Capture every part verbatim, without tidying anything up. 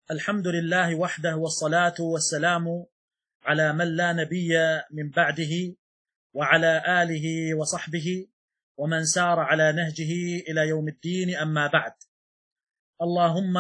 الحمد لله وحده، والصلاة والسلام على من لا نبي من بعده، وعلى آله وصحبه ومن سار على نهجه إلى يوم الدين. أما بعد، اللهم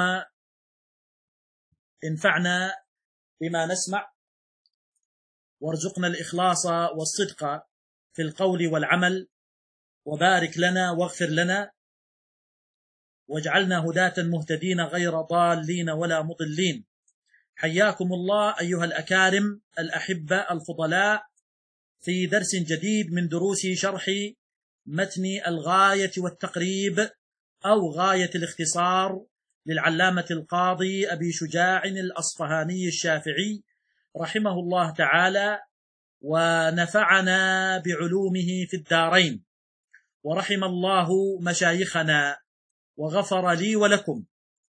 انفعنا بما نسمع، وارزقنا الإخلاص والصدق في القول والعمل، وبارك لنا واغفر لنا، واجعلنا هداة مهتدين غير ضالين ولا مضلين. حياكم الله أيها الأكارم الأحبة الفضلاء في درس جديد من دروس شرح متن الغاية والتقريب أو غاية الاختصار للعلامة القاضي أبي شجاع الأصفهاني الشافعي رحمه الله تعالى، ونفعنا بعلومه في الدارين، ورحم الله مشايخنا وغفر لي ولكم.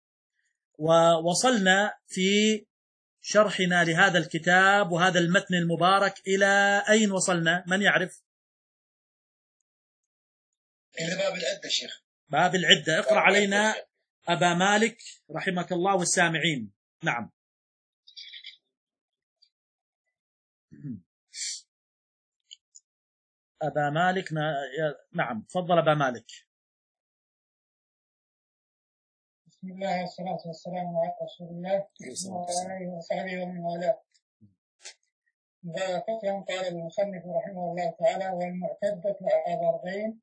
ووصلنا في شرحنا لهذا الكتاب وهذا المتن المبارك إلى أين وصلنا؟ من يعرف؟ إلى باب العدة شيخ. باب العدة. اقرأ علينا أبا مالك رحمك الله والسامعين. نعم. أبا مالك. نعم، تفضل أبا مالك. بسم الله والصلاة والسلام على رسول الله وعلى آله وصحبه ومن والاه. فصلا قال المصنف رحمه الله تعالى: والمعتدة على ضربين،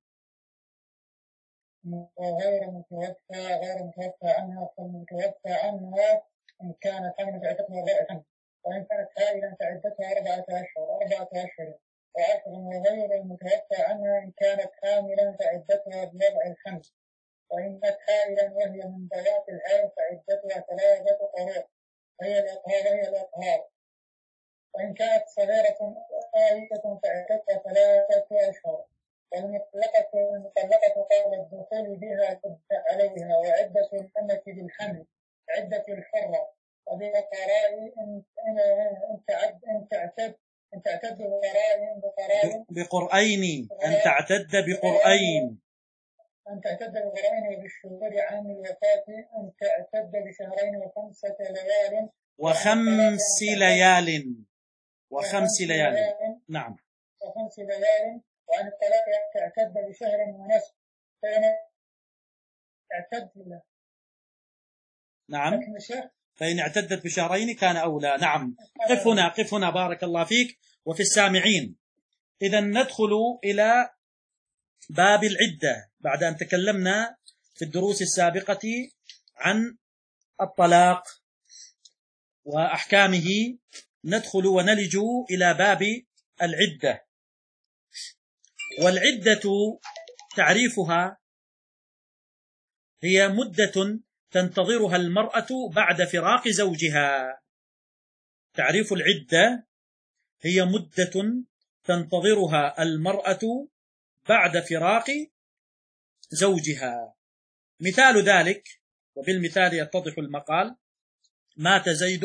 وغير متوفى غير متوفى عنها، فالمتوفى عنها إن كانت حاملة عدتها ضائعا، وإن كانت حائلا فعدتها أربعة أشهر أربعة أشهر وعشر، وغير المتوفى عنها إن كانت حاملا فعدتها بوضع الحمل، وإن كانت حائلا وهي من ذوات الحيض فعدتها ثلاثة قروء وهي الإطهار وهي الإطهار، وإن كانت صغيرة آية فعدتها ثلاثة أشهر. والمطلقة المطلقة قبل الدخول بها عدة عليها، وعدة الأمة بالحمل عدة الحرة، وبقراء إن إن تعد إن تعتد إن تعتد بقراء بقراء بقرئين أن تعتد بقرئين أن تعتد بقرائن وبالشهور عام الوفاة أن تعتد بشهرين وخمسة ليال وخمس ليال وخمس ليال نعم وخمس ليال وعن الطلاق تعتد بشهر ونصف، فإن اعتد له. نعم، فإن اعتدت بشهرين كان أولى. نعم، قف هنا قف هنا بارك الله فيك وفي السامعين. إذا ندخل إلى باب العدة بعد أن تكلمنا في الدروس السابقة عن الطلاق وأحكامه. ندخل ونلج إلى باب العدة. والعدة تعريفها هي مدة تنتظرها المرأة بعد فراق زوجها. تعريف العدة هي مدة تنتظرها المرأة بعد فراق زوجها. مثال ذلك، وبالمثال يتضح المقال: مات زيد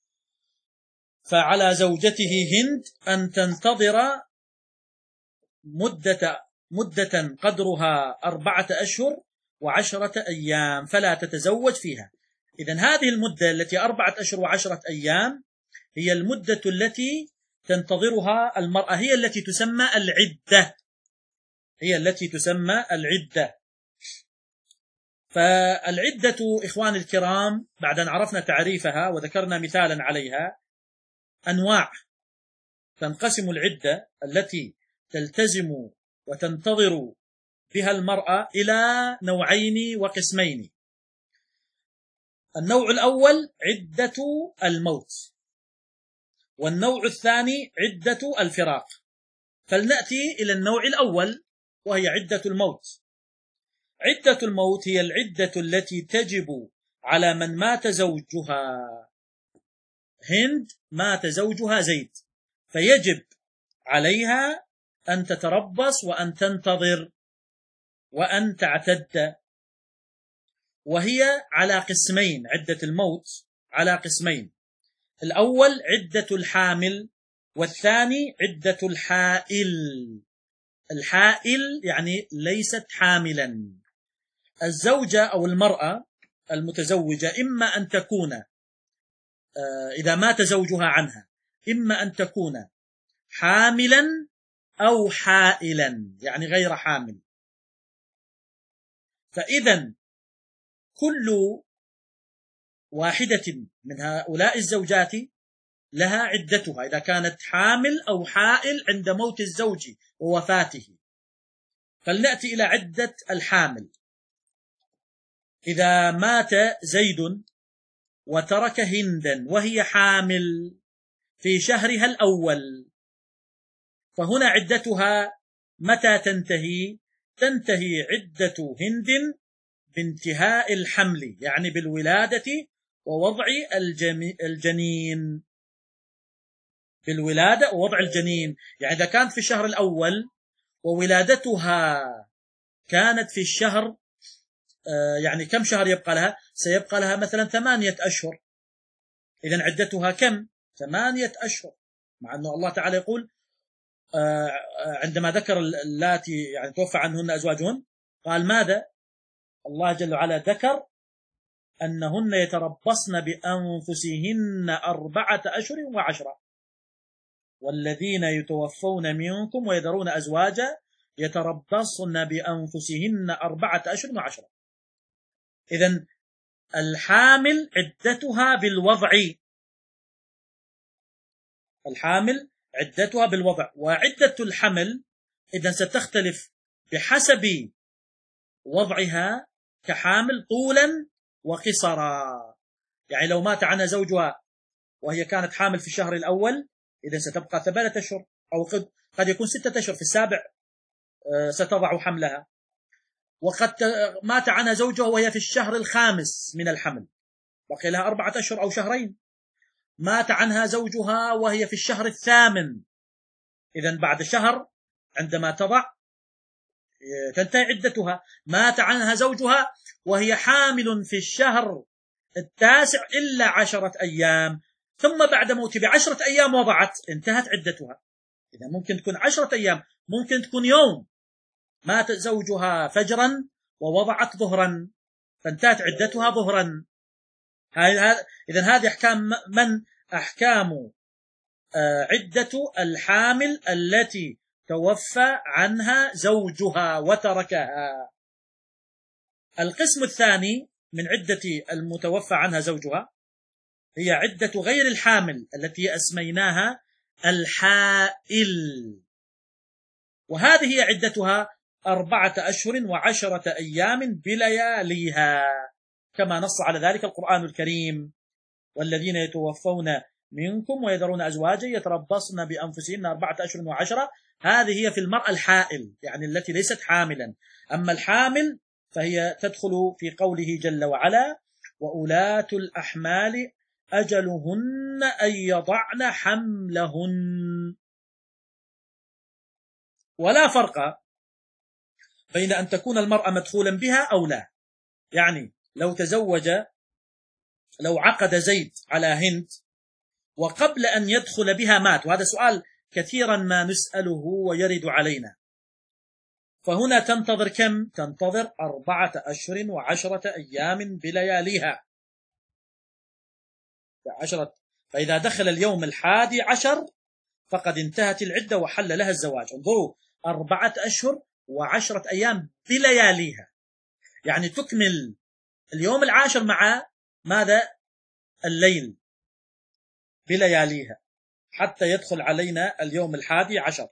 فعلى زوجته هند أن تنتظر مدة مدة قدرها أربعة أشهر وعشرة أيام فلا تتزوج فيها. إذن هذه المدة التي أربعة أشهر وعشرة أيام هي المدة التي تنتظرها المرأة، هي التي تسمى العدة هي التي تسمى العدة. فالعدة إخواني الكرام بعد أن عرفنا تعريفها وذكرنا مثالا عليها أنواع. تنقسم العدة التي تلتزم وتنتظر بها المرأة إلى نوعين وقسمين. النوع الأول عدة الموت، والنوع الثاني عدة الفراق. فلنأتي إلى النوع الأول وهي عدة الموت. عدة الموت هي العدة التي تجب على من مات زوجها. هند مات زوجها زيد، فيجب عليها أن تتربص وأن تنتظر وأن تعتد. وهي على قسمين، عدة الموت على قسمين: الأول عدة الحامل، والثاني عدة الحائل. الحائل يعني ليست حاملا. الزوجة أو المرأة المتزوجة إما أن تكون إذا مات زوجها عنها إما أن تكون حاملا أو حائلا، يعني غير حامل. فإذا كل واحدة من هؤلاء الزوجات لها عدتها إذا كانت حامل أو حائل عند موت الزوج ووفاته. فلنأتي إلى عدة الحامل. إذا مات زيد وترك هندا وهي حامل في شهرها الأول، فهنا عدتها متى تنتهي؟ تنتهي عدة هند بانتهاء الحمل، يعني بالولادة ووضع الجنين. بالولادة ووضع الجنين، يعني إذا كانت في الشهر الأول وولادتها كانت في الشهر يعني كم شهر يبقى لها؟ سيبقى لها مثلا ثمانية أشهر. إذن عدتها كم؟ ثمانية أشهر. مع أنه الله تعالى يقول عندما ذكر اللاتي يعني توفى عنهن أزواجهن قال ماذا؟ الله جل وعلا ذكر أنهن يتربصن بأنفسهن أربعة أشهر وعشرة، والذين يتوفون منكم ويذرون أزواجا يتربصن بأنفسهن أربعة أشهر وعشرة. إذن الحامل عدتها بالوضع، الحامل عدتها بالوضع، وعدة الحمل إذن ستختلف بحسب وضعها كحامل طولا وقصرا. يعني لو مات عنها زوجها وهي كانت حامل في الشهر الأول إذن ستبقى ثلاثة أشهر، أو قد, قد يكون ستة أشهر، في السابع ستضع حملها. وقد مات عنها زوجها وهي في الشهر الخامس من الحمل، بقي لها أربعة أشهر أو شهرين. مات عنها زوجها وهي في الشهر الثامن، إذن بعد شهر عندما تضع تنتهي عدتها. مات عنها زوجها وهي حامل في الشهر التاسع إلا عشرة أيام، ثم بعد موت بعشرة أيام وضعت، انتهت عدتها. إذا ممكن تكون عشرة أيام، ممكن تكون يوم. مات زوجها فجرا ووضعت ظهرا فانتهت عدتها ظهرا. إذن هذه أحكام من؟ أحكام عدة الحامل التي توفى عنها زوجها وتركها. القسم الثاني من عدة المتوفى عنها زوجها هي عدة غير الحامل التي أسميناها الحائل، وهذه هي عدتها أربعة أشهر وعشرة أيام بلياليها، كما نص على ذلك القرآن الكريم: والذين يتوفون منكم ويذرون أزواجا يتربصن بأنفسهن أربعة أشهر وعشرة. هذه هي في المرأة الحائل، يعني التي ليست حاملا. أما الحامل فهي تدخل في قوله جل وعلا: وأولاة الأحمال أجلهن أن يضعن حملهن. ولا فرق بين أن تكون المرأة مدخولا بها أو لا. يعني لو تزوج، لو عقد زيد على هند وقبل أن يدخل بها مات، وهذا سؤال كثيرا ما نسأله ويرد علينا، فهنا تنتظر كم؟ تنتظر أربعة أشهر وعشرة أيام بلياليها عشرة. فإذا دخل اليوم الحادي عشر فقد انتهت العدة وحل لها الزواج. انظروا، أربعة أشهر وعشرة أيام بلياليها، يعني تكمل اليوم العاشر مع ماذا؟ الليل بلياليها حتى يدخل علينا اليوم الحادي عشر.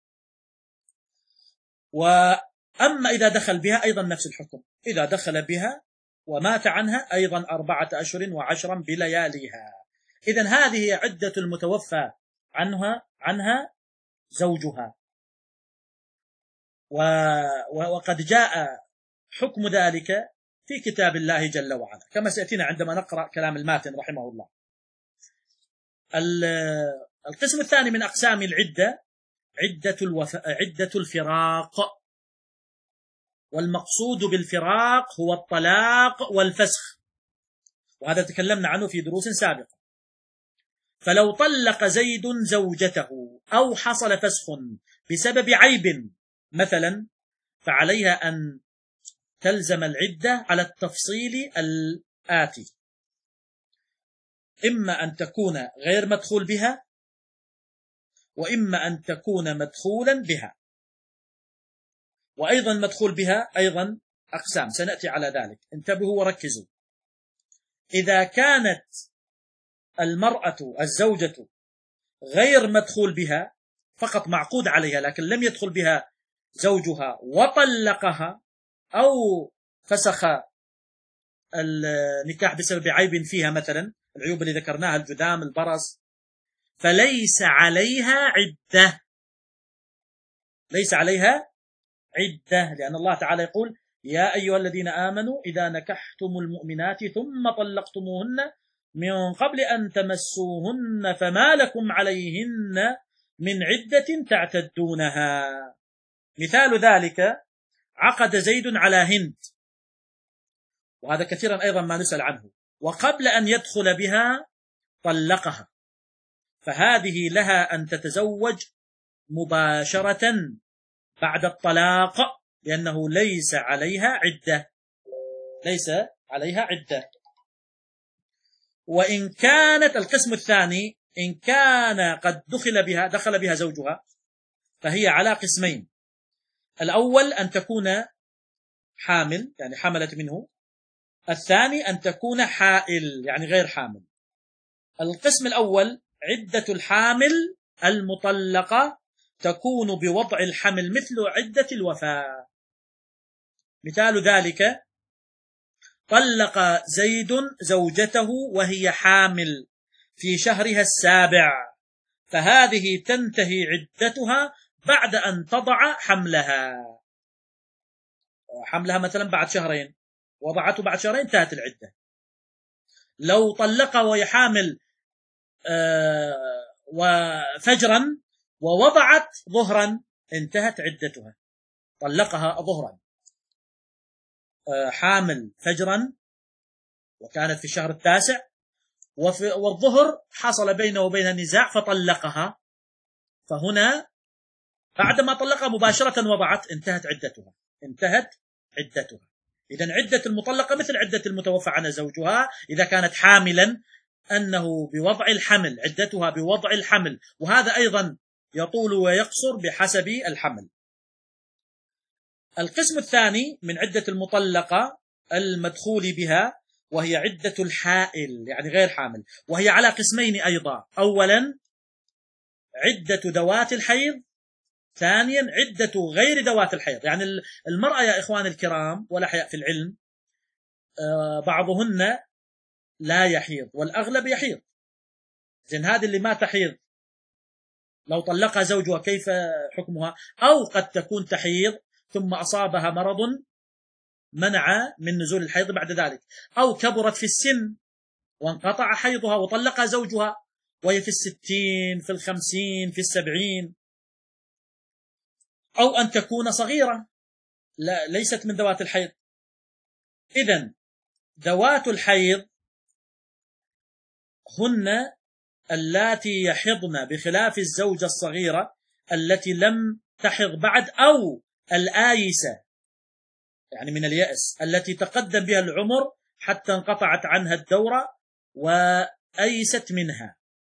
وأما إذا دخل بها أيضا نفس الحكم، إذا دخل بها ومات عنها أيضا أربعة أشهر وعشرا بلياليها. إذن هذه عدة المتوفى عنها عنها زوجها. وقد جاء حكم ذلك في كتاب الله جل وعلا كما سيأتينا عندما نقرأ كلام الماتن رحمه الله. القسم الثاني من أقسام العدة عدة, الوف... عدة الفراق. والمقصود بالفراق هو الطلاق والفسخ، وهذا تكلمنا عنه في دروس سابقة. فلو طلق زيد زوجته أو حصل فسخ بسبب عيب مثلا، فعليها أن تلزم العدة على التفصيل الآتي. إما أن تكون غير مدخول بها، وإما أن تكون مدخولا بها. وأيضا مدخول بها أيضا أقسام سنأتي على ذلك، انتبهوا وركزوا. إذا كانت المرأة الزوجة غير مدخول بها، فقط معقود عليها لكن لم يدخل بها زوجها وطلقها أو فسخ النكاح بسبب عيب فيها، مثلا العيوب اللي ذكرناها، الجذام، البرص، فليس عليها عدة، ليس عليها عدة، لأن الله تعالى يقول: يا أيها الذين آمنوا إذا نكحتم المؤمنات ثم طلقتموهن من قبل أن تمسوهن فما لكم عليهن من عدة تعتدونها. مثال ذلك: عقد زيد على هند، وهذا كثيرا أيضا ما نسأل عنه، وقبل أن يدخل بها طلقها، فهذه لها أن تتزوج مباشرة بعد الطلاق، لأنه ليس عليها عدة، ليس عليها عدة. وإن كانت القسم الثاني، إن كان قد دخل بها دخل بها زوجها، فهي على قسمين: الأول أن تكون حامل، يعني حملت منه، الثاني أن تكون حائل، يعني غير حامل. القسم الأول: عدة الحامل المطلقة تكون بوضع الحمل مثل عدة الوفاة. مثال ذلك: طلق زيد زوجته وهي حامل في شهرها السابع، فهذه تنتهي عدتها بعد أن تضع حملها. حملها مثلا بعد شهرين، وضعته بعد شهرين، انتهت العدة. لو طلقها وهي حامل وفجرا ووضعت ظهرا، انتهت عدتها. طلقها ظهرا، حامل فجرا وكانت في الشهر التاسع، والظهر حصل بينه وبينها نزاع فطلقها، فهنا بعدما طلقها مباشرة وضعت، انتهت عدتها، انتهت عدتها. إذن عدة المطلقة مثل عدة المتوفى عنها زوجها إذا كانت حاملا، أنه بوضع الحمل، عدتها بوضع الحمل، وهذا أيضا يطول ويقصر بحسب الحمل. القسم الثاني من عدة المطلقة المدخول بها، وهي عدة الحائل، يعني غير حامل، وهي على قسمين أيضا: أولا عدة ذوات الحيض، ثانيا عدة غير ذوات الحيض. يعني المرأة يا إخوان الكرام ولا حياء في العلم، بعضهن لا يحيض والأغلب يحيض. زين، هذه اللي ما تحيض لو طلقها زوجها كيف حكمها؟ أو قد تكون تحيض ثم أصابها مرض منع من نزول الحيض بعد ذلك، أو كبرت في السن وانقطع حيضها وطلقها زوجها وهي في الستين، في الخمسين، في السبعين، أو أن تكون صغيرة لا ليست من ذوات الحيض. إذن ذوات الحيض هن اللاتي يحضن، بخلاف الزوجة الصغيرة التي لم تحض بعد، أو الآيسة، يعني من اليأس، التي تقدم بها العمر حتى انقطعت عنها الدورة وأيست منها.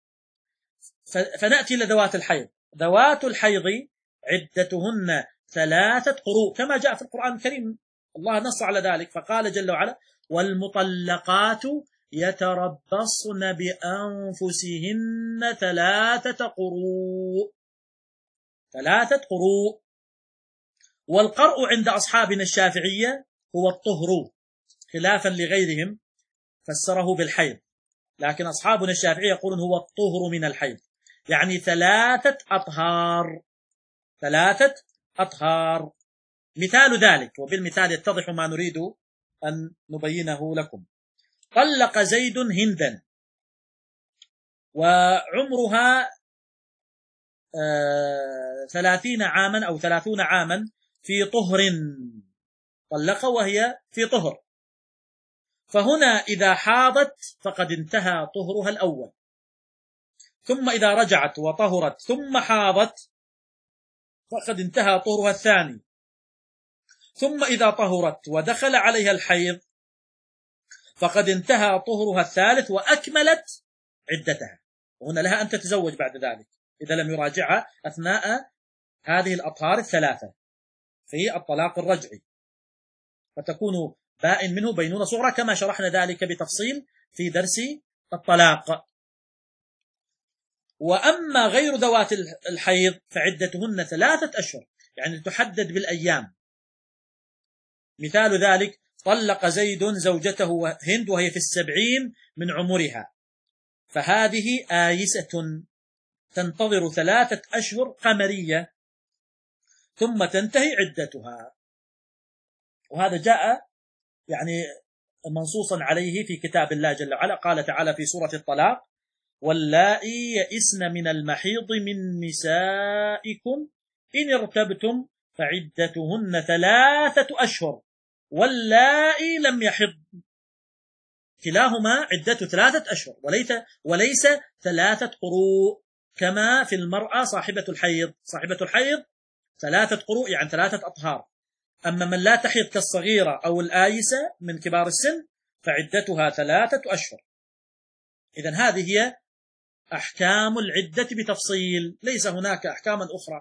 فنأتي لذوات الحيض. ذوات الحيض عدتهن ثلاثة قروء، كما جاء في القرآن الكريم، الله نص على ذلك فقال جل وعلا: والمطلقات يتربصن بأنفسهن ثلاثة قروء، ثلاثة قروء. والقرء عند أصحابنا الشافعية هو الطهر، خلافا لغيرهم فسره بالحيض، لكن أصحابنا الشافعية يقولون هو الطهر من الحيض، يعني ثلاثة أطهار، ثلاثة أطهار. مثال ذلك، وبالمثال يتضح ما نريد أن نبينه لكم: طلق زيد هندا وعمرها ثلاثين عاما أو ثلاثون عاما في طهر، طلق وهي في طهر، فهنا إذا حاضت فقد انتهى طهرها الأول، ثم إذا رجعت وطهرت ثم حاضت فقد انتهى طهرها الثاني، ثم إذا طهرت ودخل عليها الحيض فقد انتهى طهرها الثالث وأكملت عدتها، وهنا لها أن تتزوج بعد ذلك إذا لم يراجعها أثناء هذه الأطهار الثلاثة في الطلاق الرجعي، فتكون بائن منه بينونة صغرى كما شرحنا ذلك بتفصيل في درس الطلاق. وأما غير ذوات الحيض فعدتهن ثلاثة أشهر، يعني تحدد بالأيام. مثال ذلك: طلق زيد زوجته هند وهي في السبعين من عمرها، فهذه آيسة تنتظر ثلاثة أشهر قمرية ثم تنتهي عدتها. وهذا جاء يعني منصوصا عليه في كتاب الله جل وعلا، قال تعالى في سورة الطلاق: واللائي يئسن من المحيض من نسائكم إن ارتبتم فعدتهن ثلاثة أشهر واللائي لم يحض، كلاهما عدة ثلاثة أشهر وليس وليس ثلاثة قروء كما في المرأة صاحبة الحيض. صاحبة الحيض ثلاثة قروء يعني ثلاثة أطهار، أما من لا تحيض كالصغيرة أو الآيسة من كبار السن فعدتها ثلاثة أشهر. إذن هذه هي أحكام العدة بتفصيل، ليس هناك أحكاما أخرى.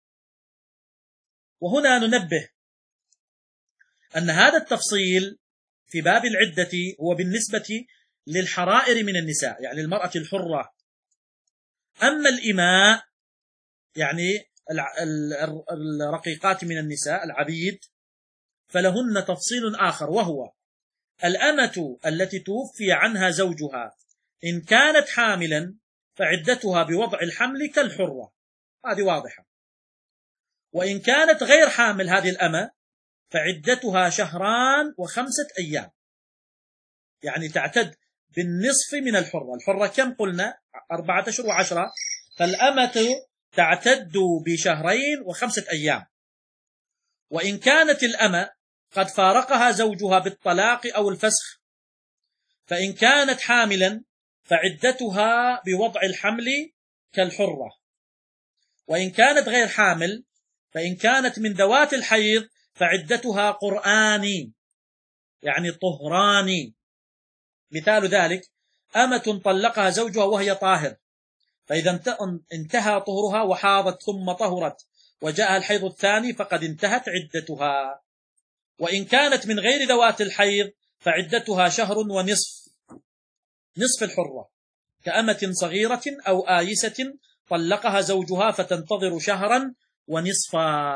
وهنا ننبه أن هذا التفصيل في باب العدة هو بالنسبة للحرائر من النساء، يعني المرأة الحرة. أما الإماء يعني الرقيقات من النساء العبيد فلهن تفصيل آخر، وهو الأمة التي توفي عنها زوجها إن كانت حاملا فعدتها بوضع الحمل كالحرة، هذه واضحة. وإن كانت غير حامل هذه الأمة فعدتها شهران وخمسة أيام، يعني تعتد بالنصف من الحرة. الحرة كم قلنا؟ أربعة أشهر وعشرة، فالأمة تعتد بشهرين وخمسة أيام. وإن كانت الأمة قد فارقها زوجها بالطلاق أو الفسخ فإن كانت حاملا فعدتها بوضع الحمل كالحرة. وإن كانت غير حامل فإن كانت من ذوات الحيض فعدتها قرآني يعني طهراني. مثال ذلك: أمة طلقها زوجها وهي طاهر، فإذا انتهى طهرها وحاضت ثم طهرت وجاءها الحيض الثاني فقد انتهت عدتها. وإن كانت من غير ذوات الحيض فعدتها شهر ونصف، نصف الحرة، كأمة صغيرة أو آيسة طلقها زوجها فتنتظر شهرا ونصفا.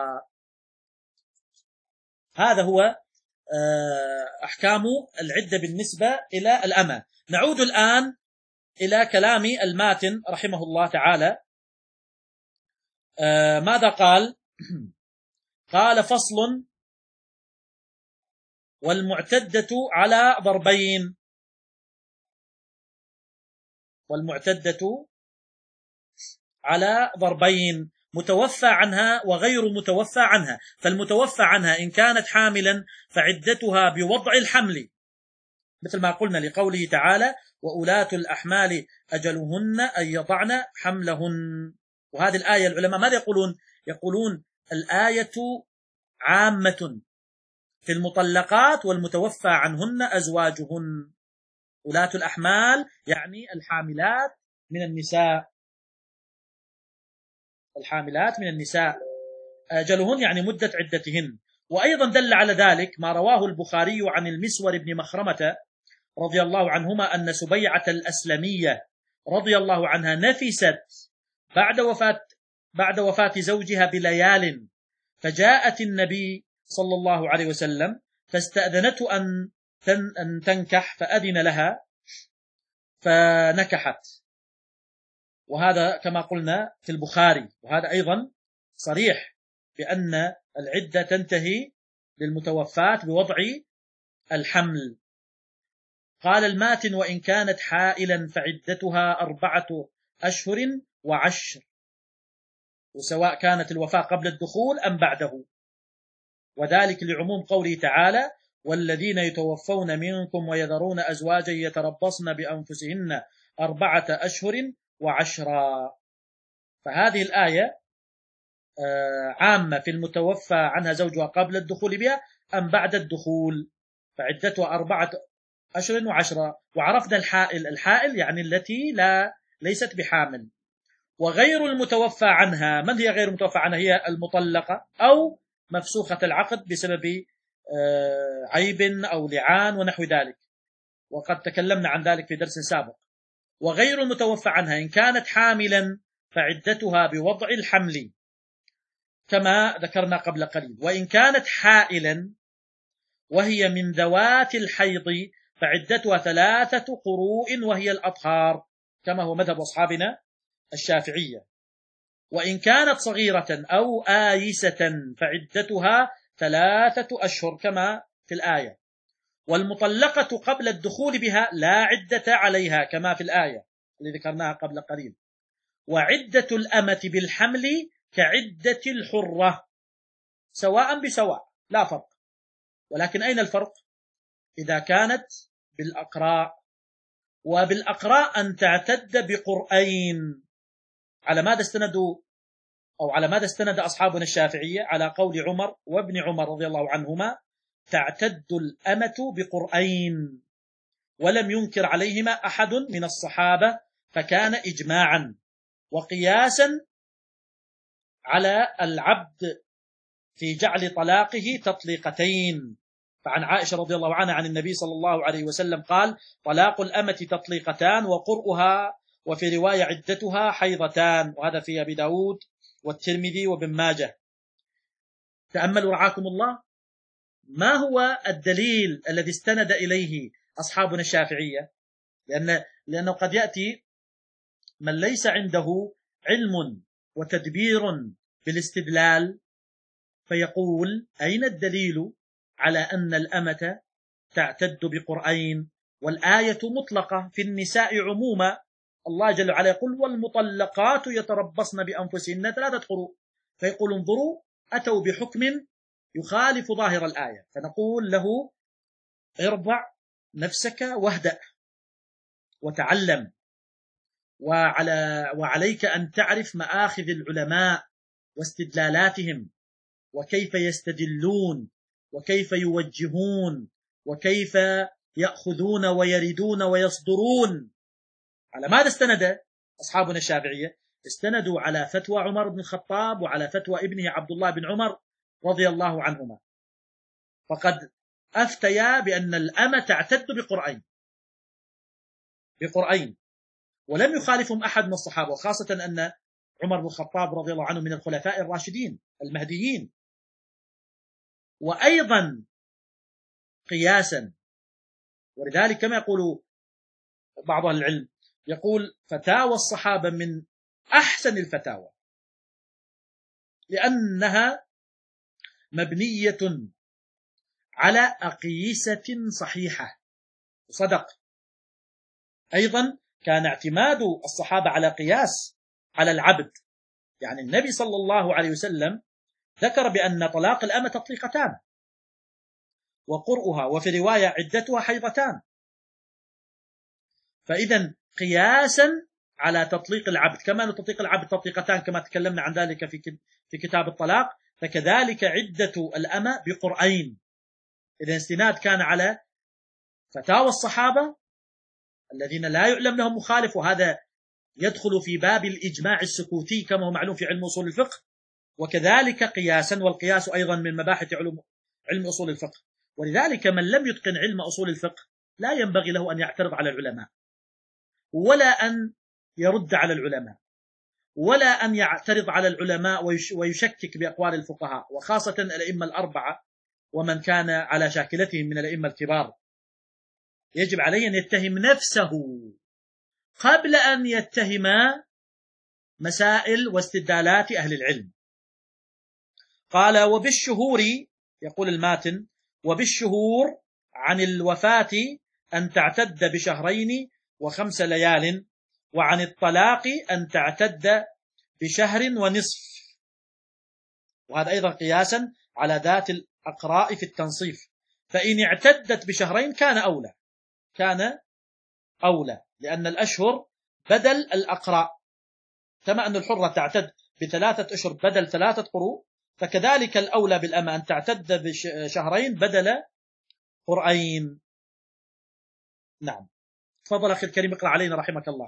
هذا هو أحكام العدة بالنسبة إلى الأمة. نعود الآن إلى كلام الماتن رحمه الله تعالى. ماذا قال؟ قال: فصل: والمعتدة على ضربين. والمعتدة على ضربين: متوفى عنها وغير متوفى عنها. فالمتوفى عنها إن كانت حاملا فعدتها بوضع الحمل، مثل ما قلنا لقوله تعالى: وأولاة الأحمال أجلهن أن يضعن حملهن. وهذه الآية العلماء ماذا يقولون؟ يقولون الآية عامة في المطلقات والمتوفى عنهن أزواجهن. أولاة الأحمال يعني الحاملات من النساء، الحاملات من النساء أجلهن يعني مدة عدتهن. وأيضا دل على ذلك ما رواه البخاري عن المسور بن مخرمة رضي الله عنهما أن سبيعة الأسلمية رضي الله عنها نفست بعد وفاة بعد وفاة زوجها بليال، فجاءت النبي صلى الله عليه وسلم فاستأذنته أن أن تنكح فأذن لها فنكحت. وهذا كما قلنا في البخاري، وهذا أيضا صريح بأن العدة تنتهي للمتوفات بوضع الحمل. قال الماتن: وإن كانت حائلا فعدتها أربعة أشهر وعشر، وسواء كانت الوفاة قبل الدخول أم بعده، وذلك لعموم قوله تعالى: والذين يتوفون منكم ويذرون أزواجا يتربصن بأنفسهن أربعة أشهر وعشرا. فهذه الآية عامة في المتوفى عنها زوجها قبل الدخول بها أم بعد الدخول، فعدتها أربعة أشهر وعشرة. وعرفنا الحائل، الحائل يعني التي لا ليست بحامل. وغير المتوفى عنها، من هي غير المتوفى عنها؟ هي المطلقة أو مفسوخة العقد بسبب عيب أو لعان ونحو ذلك، وقد تكلمنا عن ذلك في درس سابق. وغير المتوفى عنها إن كانت حاملا فعدتها بوضع الحمل كما ذكرنا قبل قليل. وإن كانت حائلا وهي من ذوات الحيض فعدتها ثلاثة قروء وهي الأطهار كما هو مذهب أصحابنا الشافعية. وإن كانت صغيرة أو آيسة فعدتها ثلاثة أشهر كما في الآية. والمطلقة قبل الدخول بها لا عدة عليها كما في الآية اللي ذكرناها قبل قليل. وعدة الأمة بالحمل كعدة الحرة سواء بسواء لا فرق. ولكن أين الفرق؟ إذا كانت بالأقراء، وبالأقراء أن تعتد بقرئين. على ماذا استندوا أو على ماذا استند أصحابنا الشافعية؟ على قول عمر وابن عمر رضي الله عنهما: تعتد الأمة بقرئين، ولم ينكر عليهما أحد من الصحابة، فكان إجماعا وقياسا على العبد في جعل طلاقه تطليقتين. فعن عائشة رضي الله عنها عن النبي صلى الله عليه وسلم قال: طلاق الأمة تطليقتان وقرؤها وفي رواية عدتها حيضتان، وهذا في أبي داود والترمذي وابن ماجه. تأملوا رعاكم الله ما هو الدليل الذي استند إليه أصحابنا الشافعية، لأن لأنه قد يأتي من ليس عنده علم وتدبير بالاستدلال فيقول: أين الدليل على أن الأمة تعتد بقرئين والآية مطلقة في النساء عموما؟ الله جل وعلا يقول: والمطلقات يتربصن بأنفسهن ثلاثة قروء. فيقول: انظروا، أتوا بحكم يخالف ظاهر الآية. فنقول له: اربع نفسك واهدأ وتعلم، وعلى وعليك أن تعرف مآخذ العلماء واستدلالاتهم، وكيف يستدلون وكيف يوجهون وكيف يأخذون ويردون ويصدرون. على ماذا استند أصحابنا الشافعية؟ استندوا على فتوى عمر بن الخطاب وعلى فتوى ابنه عبد الله بن عمر رضي الله عنهما، فقد أفتيا بأن الأمة تعتد بقرئين بقرئين ولم يخالفهم أحد من الصحابة، وخاصة أن عمر بن الخطاب رضي الله عنه من الخلفاء الراشدين المهديين. وأيضا قياسا، ولذلك كما يقول بعض أهل العلم، يقول: فتاوى الصحابة من أحسن الفتاوى لأنها مبنية على أقيسة صحيحة. صدق. أيضا كان اعتماد الصحابة على قياس على العبد، يعني النبي صلى الله عليه وسلم ذكر بأن طلاق الأمة تطليقتان وقرؤها وفي رواية عدتها حيضتان. فإذا قياسا على تطليق العبد، كما أن تطليق العبد تطليقتان كما تكلمنا عن ذلك في في كتاب الطلاق، فكذلك عدة الأمة بقرئين. إذا استناد كان على فتاوى الصحابة الذين لا يعلم لهم مخالف، وهذا يدخل في باب الإجماع السكوتي كما هو معلوم في علم أصول الفقه، وكذلك قياسا، والقياس أيضا من مباحث علم علم أصول الفقه. ولذلك من لم يتقن علم أصول الفقه لا ينبغي له أن يعترض على العلماء، ولا أن يرد على العلماء، ولا أن يعترض على العلماء ويشكك بأقوال الفقهاء، وخاصة الأئمة الأربعة ومن كان على شاكلتهم من الأئمة الكبار. يجب عليه أن يتهم نفسه قبل أن يتهم مسائل واستدلالات أهل العلم. قال: وبالشهور، يقول الماتن: وبالشهور عن الوفاة أن تعتد بشهرين وخمس ليال، وعن الطلاق أن تعتد بشهر ونصف. وهذا أيضا قياسا على ذات الأقراء في التنصيف. فإن اعتدت بشهرين كان أولى كان أولى لأن الأشهر بدل الأقراء، كما أن الحرة تعتد بثلاثة أشهر بدل ثلاثة قروء، فكذلك الأولى بالأمة أن تعتد بشهرين بدل قرئين. نعم. تفضل أخي الكريم، اقرأ علينا رحمك الله.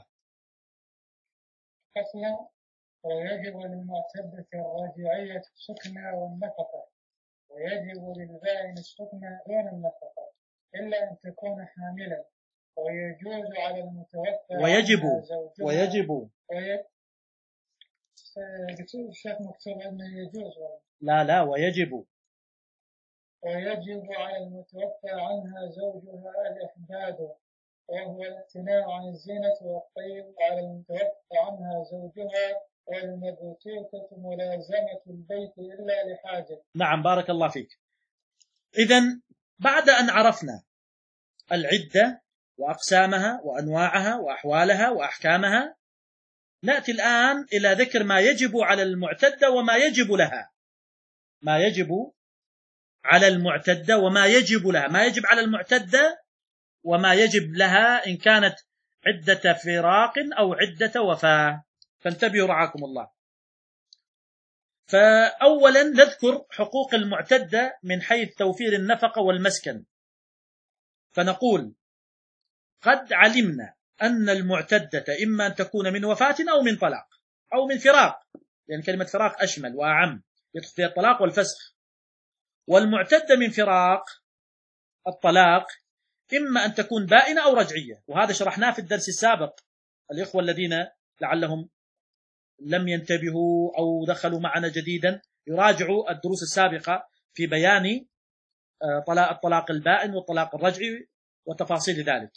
فصلا: ويجب للمعتدة الرجعية السكنى والنفقة، ويجب للبائن السكنى دون النفقة إلا أن تكون حاملا، ويجوز على المتوفى ويجب عنها زوجها ويجب ويجب دكتور الشيخ مكتوب أنه يجوز. لا لا ويجب ويجب على المتوفى عنها زوجها الإحداد، وهو الامتناع عن الزينة والطيب، على المتوفى عنها زوجها، والمبتوتة ملازمة البيت إلا لحاجة. نعم بارك الله فيك. إذن بعد أن عرفنا العدة وأقسامها وأنواعها وأحوالها وأحكامها، نأتي الآن إلى ذكر ما يجب على المعتدة وما يجب لها. ما يجب على المعتدة وما يجب لها. ما يجب على المعتدة وما يجب لها إن كانت عدة فراق أو عدة وفاة. فانتبهوا رعاكم الله. فأولا نذكر حقوق المعتدة من حيث توفير النفقة والمسكن. فنقول: قد علمنا أن المعتدة إما أن تكون من وفاة أو من طلاق أو من فراق، لأن كلمة فراق أشمل وأعم، يدخل فيها الطلاق والفسخ. والمعتدة من فراق الطلاق إما أن تكون بائنة أو رجعية، وهذا شرحناه في الدرس السابق. الإخوة الذين لعلهم لم ينتبهوا أو دخلوا معنا جديدا يراجعوا الدروس السابقة في بيان الطلاق البائن والطلاق الرجعي وتفاصيل ذلك.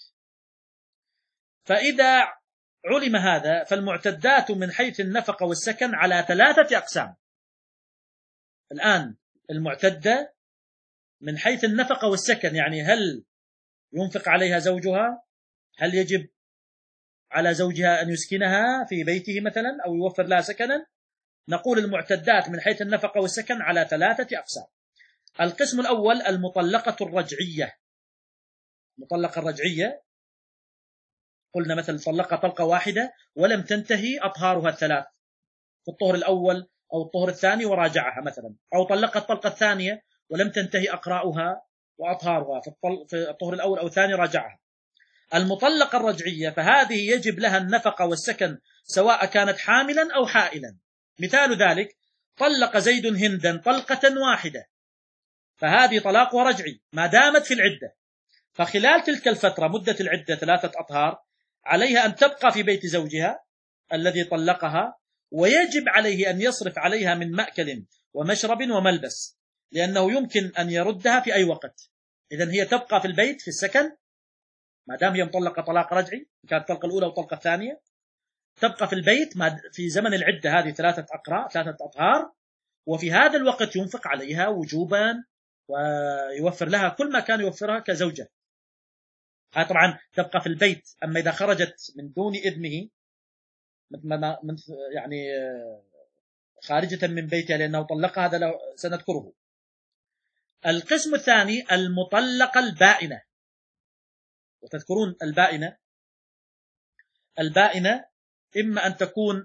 فإذا علم هذا، فالمعتدات من حيث النفقة والسكن على ثلاثة أقسام. الآن المعتدة من حيث النفقة والسكن، يعني هل ينفق عليها زوجها؟ هل يجب على زوجها أن يسكنها في بيته مثلا أو يوفر لها سكنا؟ نقول المعتدات من حيث النفقة والسكن على ثلاثة أقسام. القسم الأول المطلقة الرجعية. المطلقة الرجعية قلنا مثل طلقة طلقة واحدة ولم تنتهي أطهارها الثلاث في الطهر الأول أو الطهر الثاني وراجعها مثلا، أو طلقت طلقة الثانية ولم تنتهي أقراؤها وأطهارها في الطهر الأول أو الثاني راجعها. المطلقة الرجعية فهذه يجب لها النفقة والسكن سواء كانت حاملا أو حائلا. مثال ذلك: طلق زيد هندا طلقة واحدة، فهذه طلاقها رجعي ما دامت في العدة. فخلال تلك الفترة مدة العدة ثلاثة أطهار، عليها أن تبقى في بيت زوجها الذي طلقها، ويجب عليه أن يصرف عليها من مأكل ومشرب وملبس، لأنه يمكن أن يردها في أي وقت. إذن هي تبقى في البيت في السكن ما دام هي مطلقة طلاق رجعي، كانت الطلقة الأولى والطلقة الثانية، تبقى في البيت في زمن العدة هذه ثلاثة أقراء ثلاثة أطهار، وفي هذا الوقت ينفق عليها وجوبا ويوفر لها كل ما كان يوفرها كزوجة. هذا طبعا تبقى في البيت. أما إذا خرجت من دون إذنه من يعني خارجة من بيتها لأنه طلقها، هذا سنذكره. القسم الثاني المطلقة البائنة. وتذكرون البائنة البائنة إما أن تكون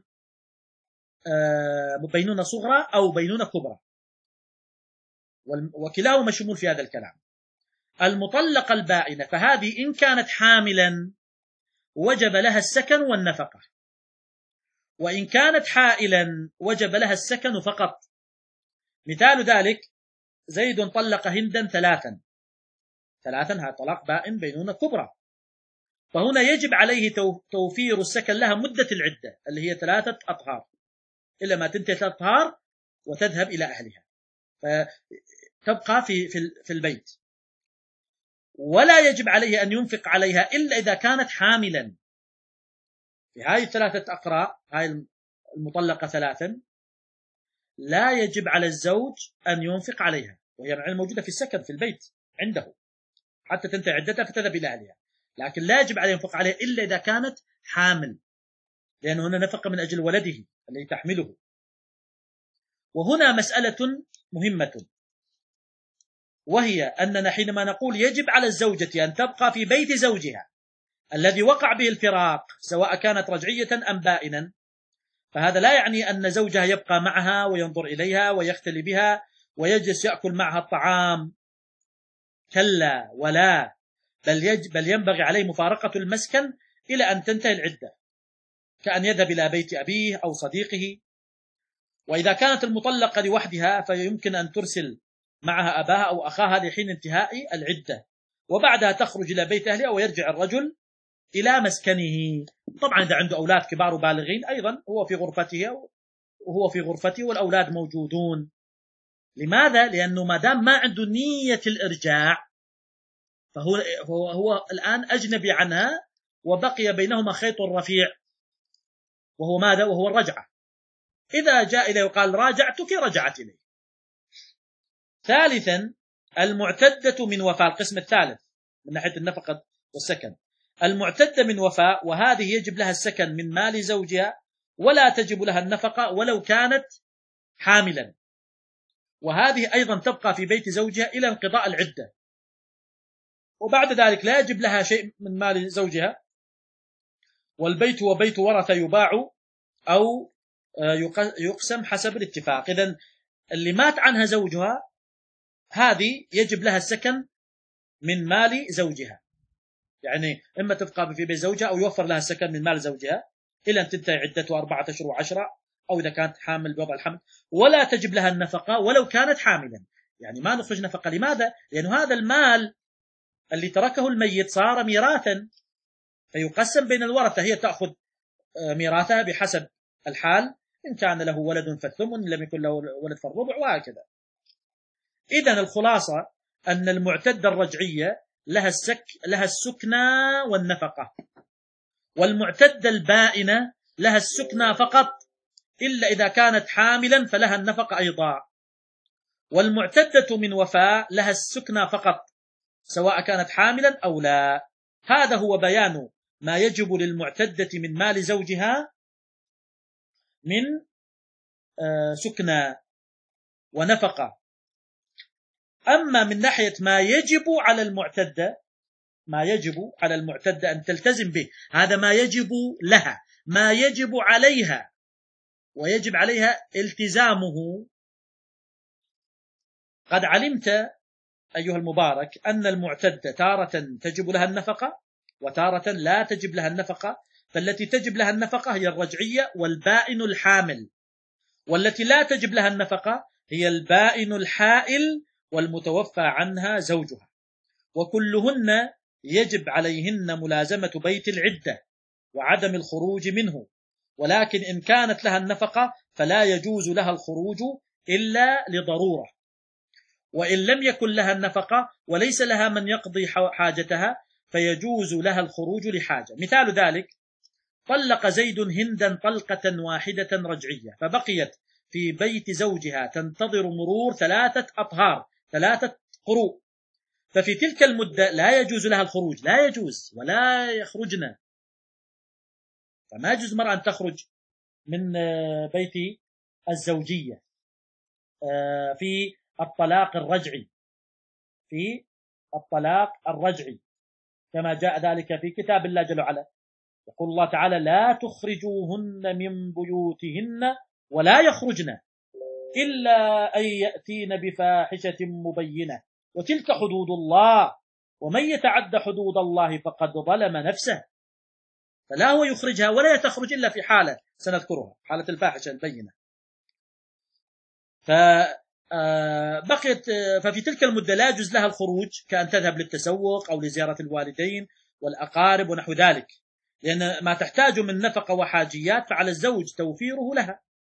بينونة صغرى أو بينونة كبرى، وكلاهما شمول في هذا الكلام. المطلقة البائنة فهذه إن كانت حاملا وجب لها السكن والنفقة، وإن كانت حائلا وجب لها السكن فقط. مثال ذلك: زيد طلق هندا ثلاثا ثلاثا هذا طلاق بائن بينونة كبرى، فهنا يجب عليه توفير السكن لها مدة العدة اللي هي ثلاثة أطهار إلا ما تنتهي ثلاثة أطهار وتذهب إلى أهلها، فتبقى في في البيت. ولا يجب عليه أن ينفق عليها إلا إذا كانت حاملا. في هذه الثلاثة أقراء، هاي المطلقة ثلاثا، لا يجب على الزوج أن ينفق عليها، وهي مع الموجودة في السكن في البيت عنده حتى تنتهي عدتها فتذهب إلى أهلها، لكن لا يجب عليه ينفق عليها إلا إذا كانت حامل، لأنه هنا نفق من أجل ولده الذي تحمله. وهنا مسألة مهمة، وهي أننا حينما نقول يجب على الزوجة أن تبقى في بيت زوجها الذي وقع به الفراق سواء كانت رجعية أم بائنا، فهذا لا يعني أن زوجها يبقى معها وينظر إليها ويختلي بها ويجلس يأكل معها الطعام، كلا ولا. بل, يج بل ينبغي عليه مفارقة المسكن إلى أن تنتهي العدة، كأن يذهب إلى بيت أبيه أو صديقه. وإذا كانت المطلقة لوحدها فيمكن أن ترسل معها أباها أو أخاها لحين انتهاء العدة، وبعدها تخرج إلى بيت أهلها ويرجع الرجل إلى مسكنه. طبعا إذا عنده أولاد كبار وبالغين أيضا هو في غرفته وهو في غرفته والأولاد موجودون. لماذا؟ لأنه ما دام ما عنده نية الإرجاع فهو هو, هو الآن أجنبي عنها، وبقي بينهما خيط رفيع وهو ماذا؟ وهو الرجعة. إذا جاء إليه وقال راجعتك رجعت إليه. ثالثا المعتدة من وفاة، القسم الثالث من ناحية النفقة والسكن، المعتدة من وفاة، وهذه يجب لها السكن من مال زوجها ولا تجب لها النفقة ولو كانت حاملا، وهذه أيضا تبقى في بيت زوجها إلى انقضاء العدة، وبعد ذلك لا يجب لها شيء من مال زوجها، والبيت هو بيت ورثة يباع أو يقسم حسب الاتفاق. إذن اللي مات عنها زوجها هذه يجب لها السكن من مال زوجها، يعني إما تبقى في بيت زوجها أو يوفر لها السكن من مال زوجها إلى أن تنتهي عدتها أربعة أشهر وعشرة، أو إذا كانت حامل بوضع الحمل، ولا تجب لها النفقة ولو كانت حاملا. يعني ما نخرج نفقة. لماذا؟ لأنه هذا المال اللي تركه الميت صار ميراثا فيقسم بين الورثة، هي تأخذ ميراثها بحسب الحال، إن كان له ولد فالثمن، لم يكن له ولد فالربع، وهكذا. إذن الخلاصة أن المعتدة الرجعية لها السك لها السكنى والنفقة، والمعتدة البائنة لها السكنى فقط إلا إذا كانت حاملا فلها النفقة أيضا، والمعتدة من وفاة لها السكنى فقط سواء كانت حاملا أو لا. هذا هو بيان ما يجب للمعتدة من مال زوجها من سكنى ونفقة. أما من ناحية ما يجب على المعتدة، ما يجب على المعتدة أن تلتزم به، هذا ما يجب لها، ما يجب عليها ويجب عليها التزامه. قد علمت أيها المبارك أن المعتدة تارة تجب لها النفقة وتارة لا تجب لها النفقة، فالتي تجب لها النفقة هي الرجعية والبائن الحامل، والتي لا تجب لها النفقة هي البائن الحائل والمتوفى عنها زوجها، وكلهن يجب عليهن ملازمة بيت العدة وعدم الخروج منه، ولكن إن كانت لها النفقة فلا يجوز لها الخروج إلا لضرورة، وإن لم يكن لها النفقة وليس لها من يقضي حاجتها فيجوز لها الخروج لحاجة. مثال ذلك: طلق زيد هندا طلقة واحدة رجعية، فبقيت في بيت زوجها تنتظر مرور ثلاثة أطهار، ثلاثة قروء، ففي تلك المدة لا يجوز لها الخروج، لا يجوز ولا يخرجن، فما يجوز المرأة أن تخرج من بيت الزوجية في الطلاق الرجعي، في الطلاق الرجعي كما جاء ذلك في كتاب الله جل وعلا. يقول الله تعالى: لا تخرجوهن من بيوتهن ولا يخرجن إلا أن يأتين بفاحشة مبينة وتلك حدود الله ومن يتعد حدود الله فقد ظلم نفسه. فلا هو يخرجها ولا تخرج إلا في حالة سنذكرها، حالة الفاحشة البينة. فبقيت ففي تلك المدة لا يجوز لها الخروج، كأن تذهب للتسوق أو لزيارة الوالدين والأقارب ونحو ذلك، لأن ما تحتاج من نفقة وحاجيات فعلى الزوج توفيره لها.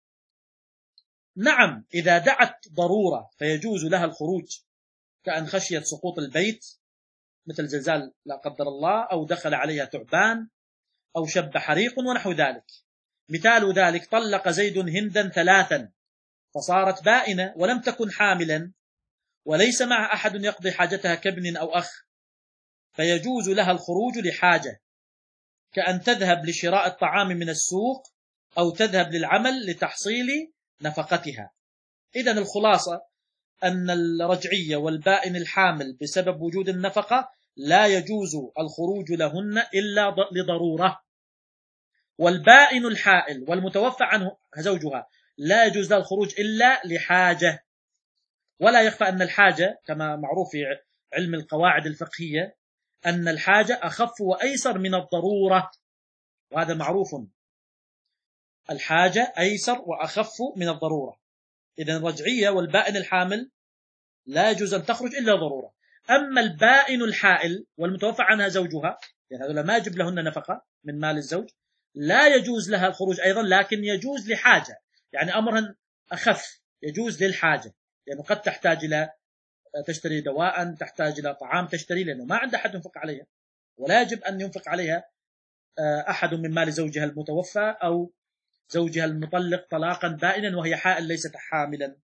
نعم إذا دعت ضرورة فيجوز لها الخروج، كأن خشيت سقوط البيت مثل زلزال لا قدر الله، أو دخل عليها تعبان، أو شب حريق ونحو ذلك. مثال ذلك: طلق زيد هندا ثلاثا فصارت بائنة ولم تكن حاملا وليس مع أحد يقضي حاجتها كابن أو أخ، فيجوز لها الخروج لحاجة، كأن تذهب لشراء الطعام من السوق أو تذهب للعمل لتحصيل نفقتها. إذن الخلاصة أن الرجعية والبائن الحامل بسبب وجود النفقة لا يجوز الخروج لهن إلا لضرورة، والبائن الحائل والمتوفى عنه زوجها لا يجوز له الخروج إلا لحاجة. ولا يخفى أن الحاجة كما معروف في علم القواعد الفقهية أن الحاجة أخف وأيسر من الضرورة، وهذا معروف، الحاجة أيسر وأخف من الضرورة. إذن الرجعية والبائن الحامل لا يجوز أن تخرج إلا ضرورة. أما البائن الحائل والمتوفى عنها زوجها، يعني هذول ما يجب لهن نفقة من مال الزوج، لا يجوز لها الخروج أيضا، لكن يجوز لحاجة، يعني أمرها أخف، يجوز للحاجة، لأنه قد تحتاج إلى تشتري دواء، تحتاج إلى طعام تشتري، لأنه ما عند أحد ينفق عليها، ولا يجب أن ينفق عليها أحد من مال زوجها المتوفى أو زوجها المطلق طلاقا بائنا وهي حائل ليست حاملا.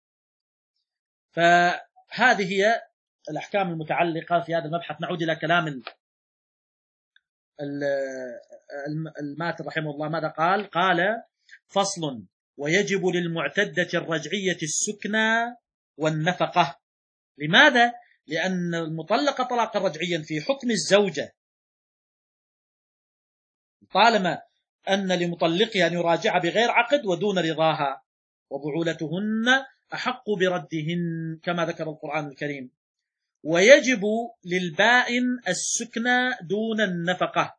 فهذه هي الأحكام المتعلقة في هذا المبحث. نعود إلى كلام الماتر رحمه الله. ماذا قال؟ قال: فصل: ويجب للمعتدة الرجعية السكنى والنفقة. لماذا؟ لأن المطلقة طلاقا رجعيا في حكم الزوجة، طالما أن لمطلقها أن يراجع بغير عقد ودون رضاها، وبعولتهن أحق بردهن كما ذكر القرآن الكريم. ويجب للبائن السكنى دون النفقة،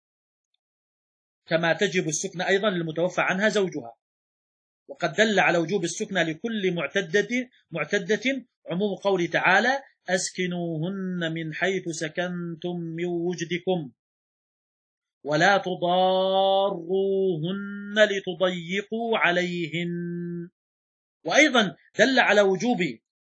كما تجب السكنى أيضا للمتوفى عنها زوجها. وقد دل على وجوب السكنى لكل معتدة معتدة عموم قوله تعالى: أسكنوهن من حيث سكنتم من وجدكم ولا تضاروهن لتضيقوا عليهن. وأيضا دل على وجوب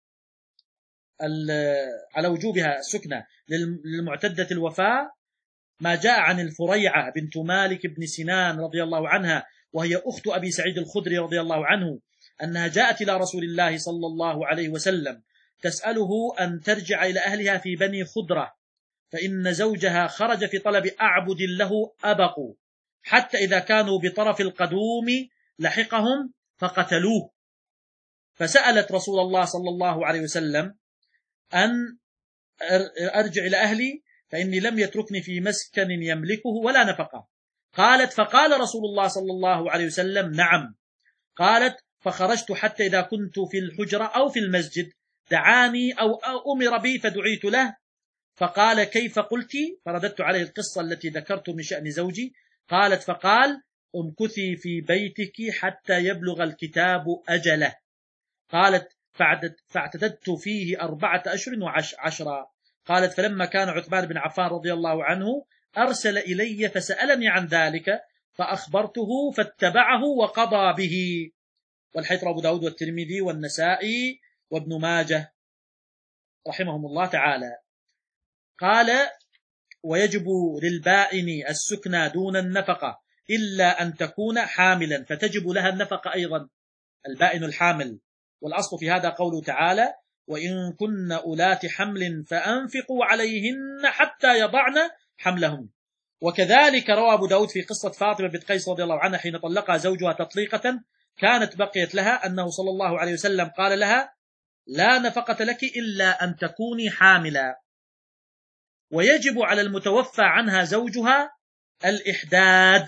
على وجوبها السكنى للمعتدة الوفاة ما جاء عن الفريعة بنت مالك بن سنان رضي الله عنها، وهي أخت أبي سعيد الخدري رضي الله عنه، أنها جاءت إلى رسول الله صلى الله عليه وسلم تسأله أن ترجع إلى أهلها في بني خدرة، فإن زوجها خرج في طلب أعبد له أبقوا، حتى إذا كانوا بطرف القدوم لحقهم فقتلوه. فسألت رسول الله صلى الله عليه وسلم أن أرجع إلى أهلي فإني لم يتركني في مسكن يملكه ولا نفقة. قالت: فقال رسول الله صلى الله عليه وسلم: نعم. قالت: فخرجت حتى إذا كنت في الحجرة أو في المسجد دعاني أو أمر بي فدعيت له، فقال: كيف قلت؟ فرددت عليه القصة التي ذكرت من شأن زوجي. قالت: فقال: امكثي في بيتك حتى يبلغ الكتاب أجله. قالت: فاعتددت فيه أربعة أشهر وعشرة. قالت: فلما كان عثمان بن عفان رضي الله عنه أرسل إلي فسألني عن ذلك فأخبرته فاتبعه وقضى به. والحديث رواه أبو داود والترمذي والنسائي وابن ماجه رحمهم الله تعالى. قال: ويجب للبائن السكنى دون النفقة إلا أن تكون حاملا، فتجب لها النفقة أيضا البائن الحامل. والأصل في هذا قوله تعالى: وإن كن أولات حمل فأنفقوا عليهن حتى يضعن حملهن. وكذلك روى أبو داود في قصة فاطمة بنت قيس رضي الله عنها حين طلقها زوجها تطليقة كانت بقيت لها، أنه صلى الله عليه وسلم قال لها: لا نفقة لك إلا أن تكوني حاملا. ويجب على المتوفى عنها زوجها الإحداد.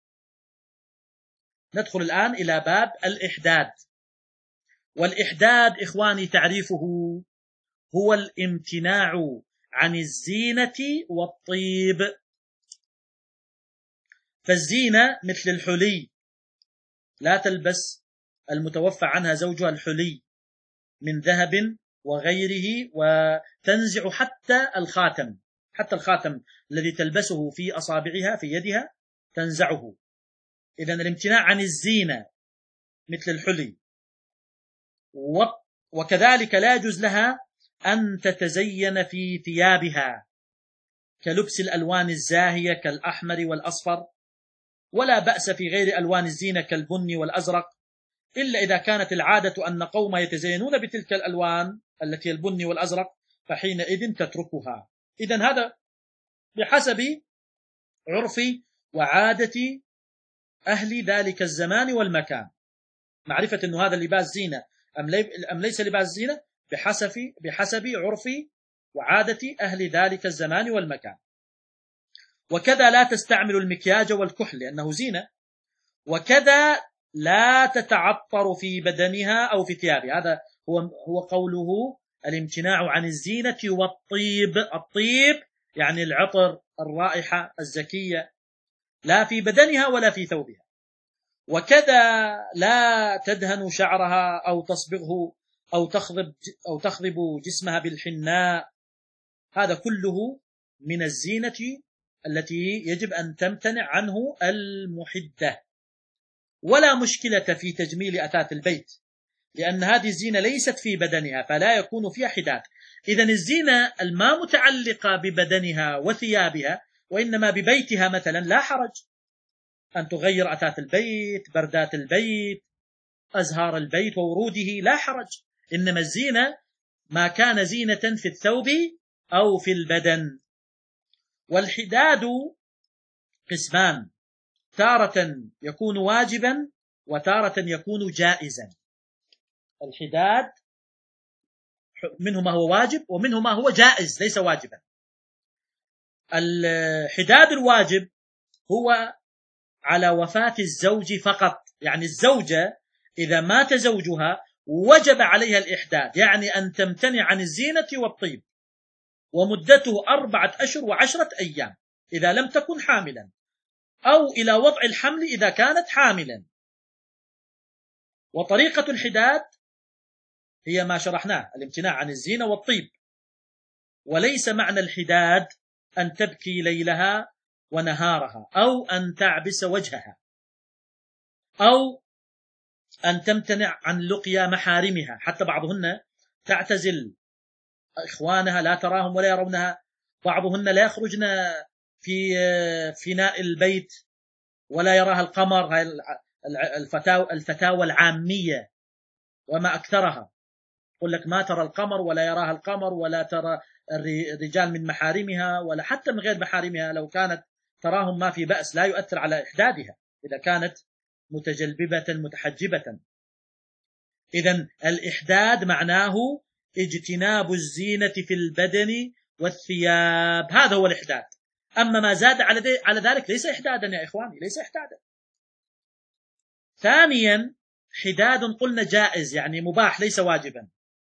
ندخل الآن إلى باب الإحداد. والإحداد إخواني تعريفه هو الامتناع عن الزينة والطيب. فالزينة مثل الحلي، لا تلبس المتوفى عنها زوجها الحلي من ذهب وغيره، وتنزع حتى الخاتم، حتى الخاتم الذي تلبسه في أصابعها في يدها تنزعه. إذن الامتناع عن الزينة مثل الحلي. وكذلك لا يجوز لها أن تتزين في ثيابها كلبس الألوان الزاهية كالأحمر والأصفر، ولا بأس في غير ألوان الزينة كالبني والأزرق، إلا إذا كانت العادة أن قوم يتزينون بتلك الألوان التي البني والأزرق فحينئذ تتركها. إذن هذا بحسب عرف وعادة أهل ذلك الزمان والمكان، معرفة أن هذا اللباس زينة أم ليس لباس زينة بحسب بحسب عرف وعادة أهل ذلك الزمان والمكان. وكذا لا تستعمل المكياج والكحل لأنه زينة. وكذا لا تتعطر في بدنها أو في ثيابها. هذا هو هو قوله الامتناع عن الزينة والطيب. الطيب يعني العطر، الرائحة الزكية، لا في بدنها ولا في ثوبها. وكذا لا تدهن شعرها أو تصبغه أو تخضب أو تخضب جسمها بالحناء. هذا كله من الزينة التي يجب أن تمتنع عنه المحدة. ولا مشكلة في تجميل أثاث البيت، لأن هذه الزينة ليست في بدنها فلا يكون فيها حداد. إذن الزينة الما متعلقة ببدنها وثيابها وإنما ببيتها مثلا لا حرج أن تغير أثاث البيت، بردات البيت، أزهار البيت ووروده، لا حرج. إنما الزينة ما كان زينة في الثوب أو في البدن. والحداد قسمان، تارة يكون واجبا وتارة يكون جائزا. الحداد منه ما هو واجب ومنه ما هو جائز ليس واجبا. الحداد الواجب هو على وفاة الزوج فقط، يعني الزوجة إذا مات زوجها وجب عليها الإحداد، يعني أن تمتنع عن الزينة والطيب، ومدته أربعة أشهر وعشرة أيام إذا لم تكن حاملا، أو إلى وضع الحمل إذا كانت حاملا. وطريقة الحداد هي ما شرحناه، الامتناع عن الزينة والطيب. وليس معنى الحداد أن تبكي ليلها ونهارها، أو أن تعبس وجهها، أو أن تمتنع عن لقيا محارمها. حتى بعضهن تعتزل إخوانها، لا تراهم ولا يرونها. بعضهن لا يخرجن في فناء البيت ولا يراها القمر. الفتاوى العامية وما أكثرها، يقول لك ما ترى القمر ولا يراها القمر، ولا ترى الرجال من محارمها ولا حتى من غير محارمها. لو كانت تراهم ما في بأس، لا يؤثر على إحدادها إذا كانت متجلببة متحجبة. إذن الإحداد معناه اجتناب الزينة في البدن والثياب، هذا هو الإحداد. أما ما زاد على ذلك ليس إحدادا يا إخواني، ليس إحدادا. ثانيا حداد قلنا جائز، يعني مباح ليس واجبا،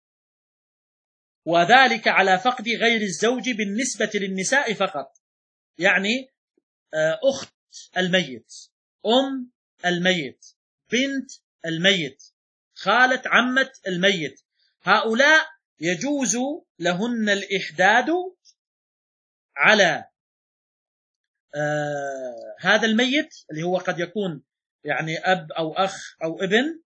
وذلك على فقد غير الزوج بالنسبة للنساء فقط. يعني أخت الميت، أم الميت، بنت الميت، خالة عمة الميت، هؤلاء يجوز لهن الإحداد على آه هذا الميت اللي هو قد يكون يعني أب أو أخ أو ابن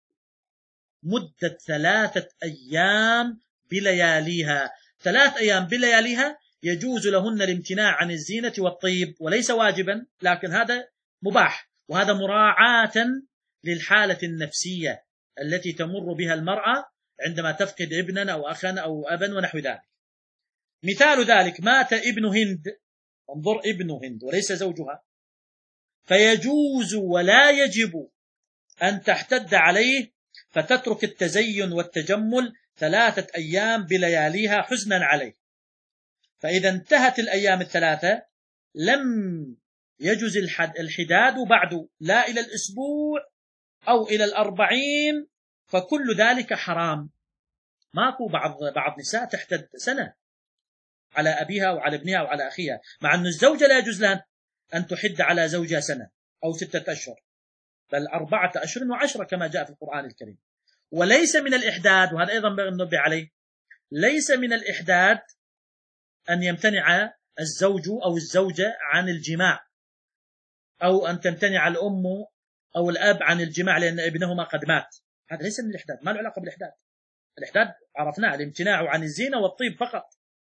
مدة ثلاثة أيام بلياليها. ثلاث أيام بلياليها يجوز لهن الامتناع عن الزينة والطيب، وليس واجبا لكن هذا مباح. وهذا مراعاة للحالة النفسية التي تمر بها المرأة عندما تفقد ابنا أو أخا أو أبا ونحو ذلك. مثال ذلك مات ابن هند، انظر ابن هند وليس زوجها، فيجوز ولا يجب أن تحتد عليه فتترك التزين والتجمل ثلاثة أيام بلياليها حزنا عليه. فإذا انتهت الأيام الثلاثة لم يجوز الحداد بعد، لا إلى الأسبوع أو إلى الأربعين، فكل ذلك حرام. ماكو بعض بعض نساء تحتد سنة على أبيها وعلى ابنها وعلى أخيها، مع أن الزوجة لا يجوز لها أن تحد على زوجها سنة أو ستة أشهر، بل أربعة أشهر وعشرة كما جاء في القرآن الكريم. وليس من الإحداد، وهذا أيضا ننبه عليه، ليس من الإحداد أن يمتنع الزوج أو الزوجة عن الجماع، أو أن تمتنع الأم أو الأب عن الجماع لأن ابنهما قد مات. هذا ليس من الإحداد، ما له علاقة بالإحداد. الإحداد عرفناه الامتناع عن الزينة والطيب فقط.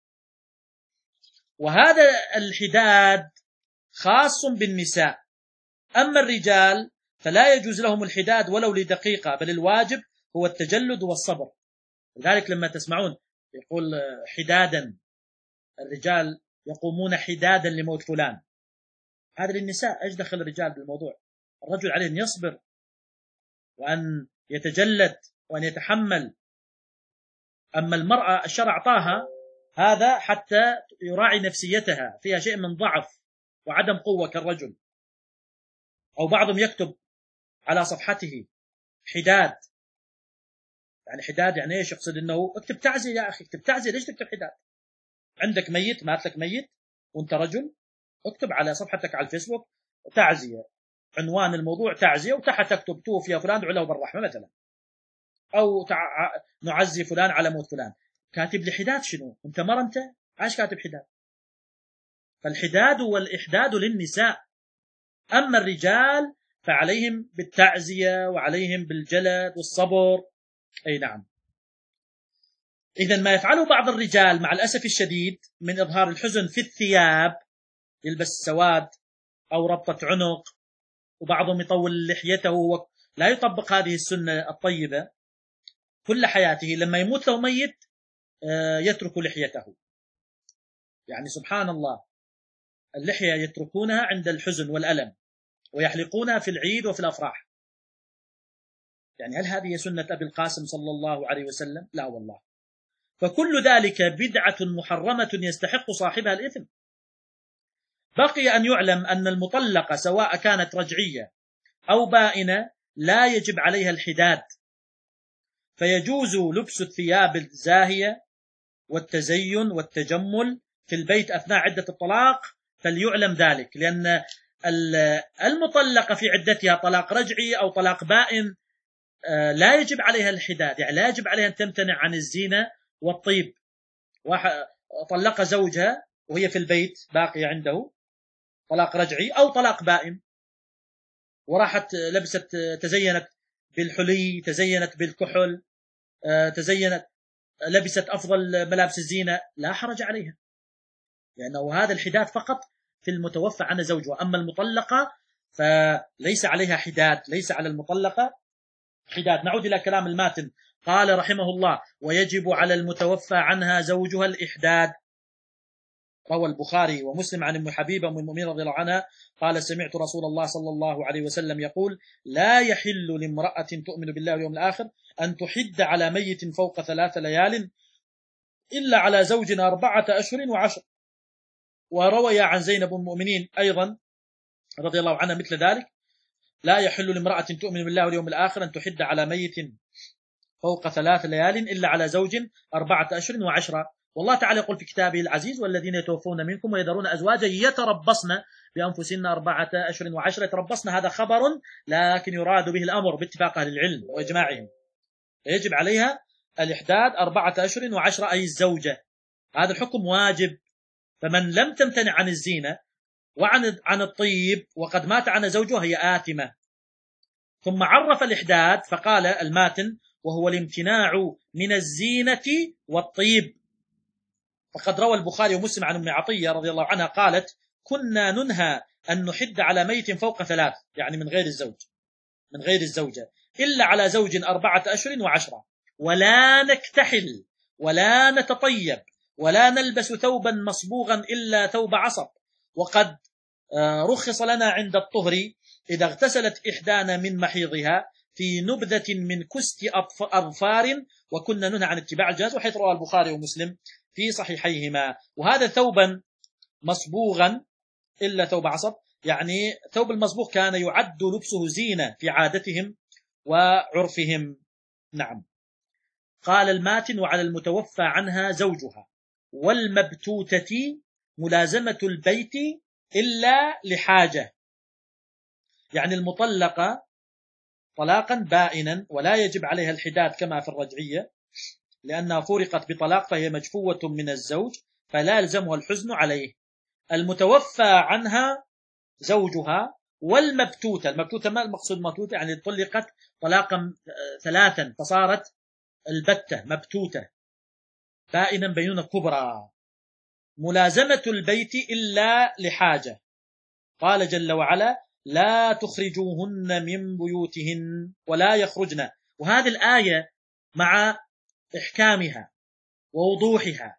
وهذا الحداد خاص بالنساء. أما الرجال فلا يجوز لهم الحداد ولو لدقيقة، بل الواجب هو التجلد والصبر. لذلك لما تسمعون يقول حدادا، الرجال يقومون حدادا لموت فلان، هذا للنساء. ايش دخل الرجال بالموضوع؟ الرجل عليه أن يصبر وأن يتجلد وأن يتحمل. أما المرأة الشرع أعطاها هذا حتى يراعي نفسيتها، فيها شيء من ضعف وعدم قوة كالرجل. أو بعضهم يكتب على صفحته حداد، يعني حداد يعني ايش؟ يقصد انه اكتب تعزية يا اخي، اكتب تعزية. ليش تكتب حداد؟ عندك ميت، مات لك ميت، وأنت رجل اكتب على صفحتك على الفيسبوك تعزية، عنوان الموضوع تعزية، وتحت تكتب توفي فلان ادعوا له بالرحمة مثلا، أو تع... نعزي فلان على موت فلان. كاتب لي حداد شنو؟ أنت مر أنت؟ عايش كاتب حداد؟ فالحداد والإحداد للنساء، أما الرجال فعليهم بالتعزية وعليهم بالجلد والصبر. أي نعم. إذن ما يفعله بعض الرجال مع الأسف الشديد من إظهار الحزن في الثياب، يلبس سواد أو ربطة عنق، وبعضهم يطول لحيته وهو لا يطبق هذه السنة الطيبة كل حياته، لما يموت له ميت يترك لحيته. يعني سبحان الله، اللحية يتركونها عند الحزن والألم ويحلقونها في العيد وفي الأفراح. يعني هل هذه سنة أبي القاسم صلى الله عليه وسلم؟ لا والله. فكل ذلك بدعة محرمة يستحق صاحبها الإثم. بقي أن يعلم أن المطلقة سواء كانت رجعية أو بائنة لا يجب عليها الحداد، فيجوز لبس الثياب الزاهية والتزين والتجمل في البيت أثناء عدة الطلاق، فليعلم ذلك، لأن المطلقة في عدتها طلاق رجعي أو طلاق بائن لا يجب عليها الحداد، يعني لا يجب عليها أن تمتنع عن الزينة والطيب. واحد طلق زوجها وهي في البيت باقية عنده، طلاق رجعي أو طلاق بائن، وراحت لبست تزينت بالحلي، تزينت بالكحل، تزينت لبست أفضل ملابس الزينة، لا حرج عليها، لأنه هذا الحداد فقط في المتوفى عنها زوجها. أما المطلقة فليس عليها حداد، ليس على المطلقة حداد. نعود إلى كلام الماتن. قال رحمه الله: ويجب على المتوفى عنها زوجها الإحداد. روى البخاري ومسلم عن ام حبيبة ام المؤمنين رضي الله عنها قال: سمعت رسول الله صلى الله عليه وسلم يقول: لا يحل لامرأة تؤمن بالله واليوم الآخر أن تحد على ميت فوق ثلاث ليال إلا على زوج أربعة أشهر وعشر. وروي عن زينب ام المؤمنين أيضا رضي الله عنها مثل ذلك: لا يحل لامرأة تؤمن بالله واليوم الآخر أن تحد على ميت فوق ثلاث ليال إلا على زوج أربعة أشهر وعشرة. والله تعالى يقول في كتابه العزيز: والذين يتوفون منكم ويذرون أزواجا يتربصن بأنفسهن أربعة أشهر وعشرة. يتربصن هذا خبر، لكن يراد به الأمر باتفاق أهل العلم وإجماعهم. يجب عليها الإحداد أربعة أشهر وعشرة، أي الزوجة. هذا الحكم واجب. فمن لم تمتنع عن الزينة وعن عن الطيب وقد مات عنها زوجها هي آثمة. ثم عرف الإحداد فقال الماتن: وهو الامتناع من الزينة والطيب. فقد روى البخاري ومسلم عن ام عطية رضي الله عنها قالت: كنا ننهى أن نحد على ميت فوق ثلاث، يعني من غير الزوج، من غير الزوجة، إلا على زوج أربعة أشهر وعشرة، ولا نكتحل ولا نتطيب ولا نلبس ثوبا مصبوغا إلا ثوب عصب. وقد رخص لنا عند الطهر إذا اغتسلت إحدانا من محيضها في نبذة من كست أظفار، وكنا ننهى عن اتباع الجنازة، وحيث روى البخاري ومسلم في صحيحيهما. وهذا ثوبا مصبوغا إلا ثوب عصب، يعني ثوب المصبوغ كان يعد لبسه زينة في عادتهم وعرفهم. نعم. قال الماتن: وعلى المتوفى عنها زوجها والمبتوتة ملازمة البيت إلا لحاجة، يعني المطلقة طلاقا بائنا ولا يجب عليها الحداد كما في الرجعية، لأنها فرقت بطلاق فهي مجفوة من الزوج فلا يلزمها الحزن عليه. المتوفى عنها زوجها والمبتوتة، المبتوتة ما المقصود مبتوتة؟ يعني طلقت طلاقا ثلاثا فصارت البتة مبتوتة، بائنا بينونة كبرى، ملازمة البيت إلا لحاجة. قال جل وعلا: لا تخرجوهن من بيوتهن ولا يخرجن. وهذه الآية مع إحكامها ووضوحها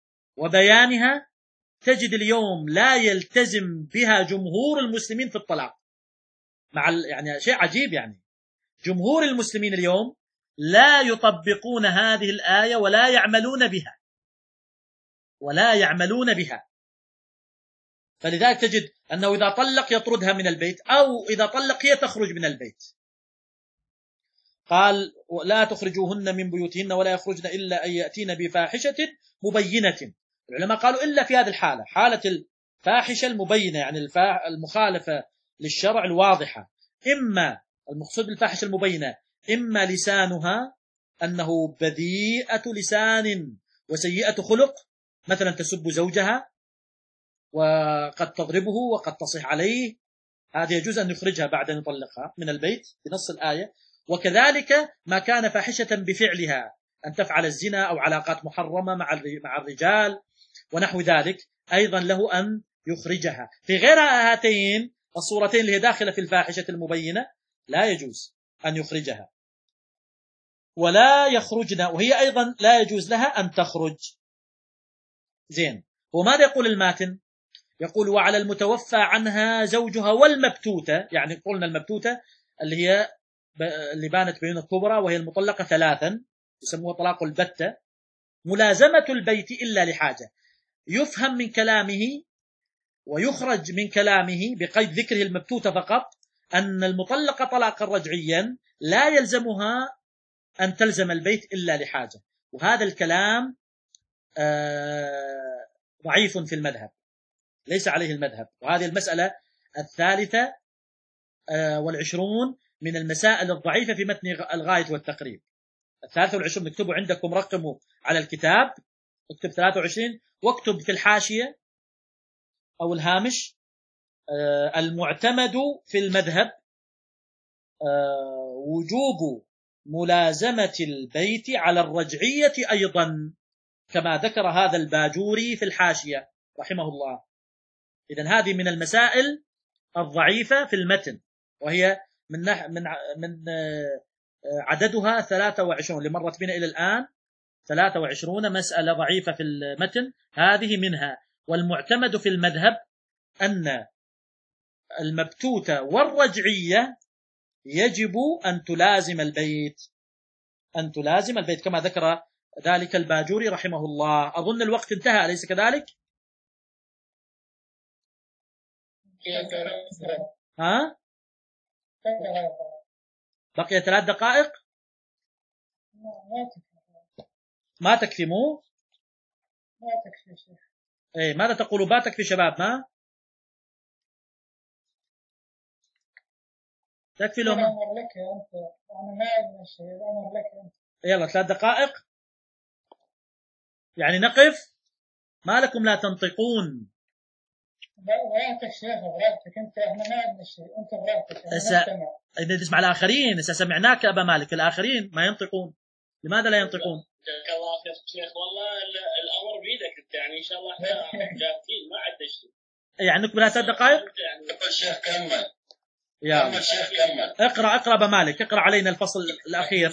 وبيانها تجد اليوم لا يلتزم بها جمهور المسلمين في الطلاق، مع يعني شيء عجيب، يعني جمهور المسلمين اليوم لا يطبقون هذه الآية ولا يعملون بها ولا يعملون بها فلذلك تجد أنه إذا طلق يطردها من البيت، أو إذا طلق هي تخرج من البيت. قال: لا تخرجوهن من بيوتهن ولا يخرجن إلا أن يأتين بفاحشة مبينة. العلماء قالوا إلا في هذه الحالة، حالة الفاحشة المبينة يعني المخالفة للشرع الواضحة، إما المقصود بالفاحشة المبينة إما لسانها أنه بذيئة لسان وسيئة خلق، مثلا تسب زوجها وقد تضربه وقد تصيح عليه، هذا يجوز أن يخرجها بعد أن يطلقها من البيت بنص الآية. وكذلك ما كان فاحشة بفعلها، أن تفعل الزنا أو علاقات محرمة مع الرجال ونحو ذلك، أيضا له أن يخرجها. في غير هاتين الصورتين اللي هي داخلة في الفاحشة المبينة لا يجوز أن يخرجها، ولا يخرجن، وهي أيضا لا يجوز لها أن تخرج. زين، وماذا يقول الماتن؟ يقول وعلى المتوفى عنها زوجها والمبتوتة، يعني قلنا المبتوتة اللي هي اللي بانت بين الكبرى وهي المطلقة ثلاثا، يسموها طلاق البتة، ملازمة البيت إلا لحاجة. يفهم من كلامه ويخرج من كلامه بقيد ذكره المبتوتة فقط أن المطلقة طلاقا رجعيا لا يلزمها أن تلزم البيت إلا لحاجة، وهذا الكلام آه ضعيف في المذهب، ليس عليه المذهب. وهذه المسألة الثالثة آه والعشرون من المسائل الضعيفة في متن الغاية والتقريب. الثالثة والعشرون نكتبوا عندكم، رقموا على الكتاب، اكتب ثلاثة وعشرين واكتب في الحاشية أو الهامش آه المعتمد في المذهب آه وجوب ملازمة البيت على الرجعية أيضا، كما ذكر هذا الباجوري في الحاشية رحمه الله. إذن هذه من المسائل الضعيفة في المتن، وهي من من من عددها ثلاثة وعشرون اللي مرت بنا إلى الآن، ثلاثة وعشرون مسألة ضعيفة في المتن، هذه منها. والمعتمد في المذهب أن المبتوتة والرجعية يجب أن تلازم البيت، أن تلازم البيت كما ذكر ذلك الباجوري رحمه الله. أظن الوقت انتهى، أليس كذلك؟ ها؟ بقي ثلاث دقائق. ما تكفي مو؟ ما تكفي شيخ. إيه، ماذا تقولوا؟ ما تكفي شباب؟ ما تكفي لهم. الأمر لك أنت، أنا ما أدري شيء، الأمر لك أنت. يلا ثلاث دقائق يعني نقف. ما لكم لا تنطقون؟ براحتك شيخ، براحتك أنت، إحنا ما عندنا شيء، أنت براحتك. أسا... إذا تسمع الآخرين، إذا سمعناك أبا مالك، الآخرين ما ينطقون، لماذا لا ينطقون؟ جزاك الله خير شيخ، والله الأمر بيدك أنت، يعني إن شاء الله إحنا جاهزين ما عندنا شيء. يعني عندكم ثلاث دقائق؟ يعني الشيخ كمل. يا كمل شيخ كمل. اقرأ اقرأ أبا مالك، اقرأ علينا الفصل الأخير.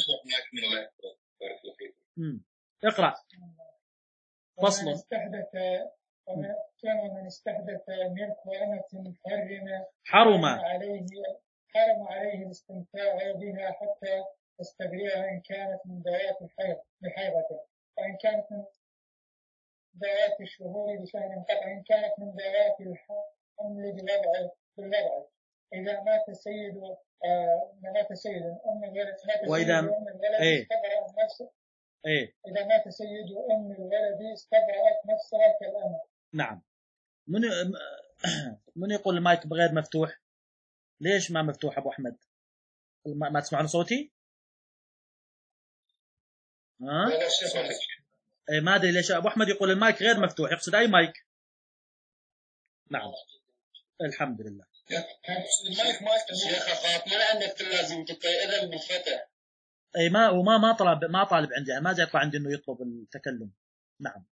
امم اقرأ. فصل. استحدث كان من استحدث ملك وأمة محرمة حرم عليه حرم عليه الاستمتاع بها حتى تستبرئها إن كانت من ذوات الحيض بحيضته، وإن كانت من ذوات الشهور بشهر قطع، إن كانت من ذوات الحمل بوضع بالوضع. إذا مات السيد آه مات السيد أم الولد وإذا أم الولد إيه استبرأت نفسه إيه إذا مات سيد أم الولد استبرأت نفسها كالأمة. نعم. من من يقول المايك بغير مفتوح؟ ليش ما مفتوح أبو أحمد؟ ما تسمعون صوتي؟ ها؟ إيه ما أدري ليش أبو أحمد يقول المايك غير مفتوح، يقصد أي مايك؟ نعم الحمد لله. المايك مايك الشيخ أخاف ما عندك لازم تتأذن بالفتح. أي ما وما ما طلب ما طالب عندي، ما جاء يطلع عندي إنه يطلب التكلم. نعم.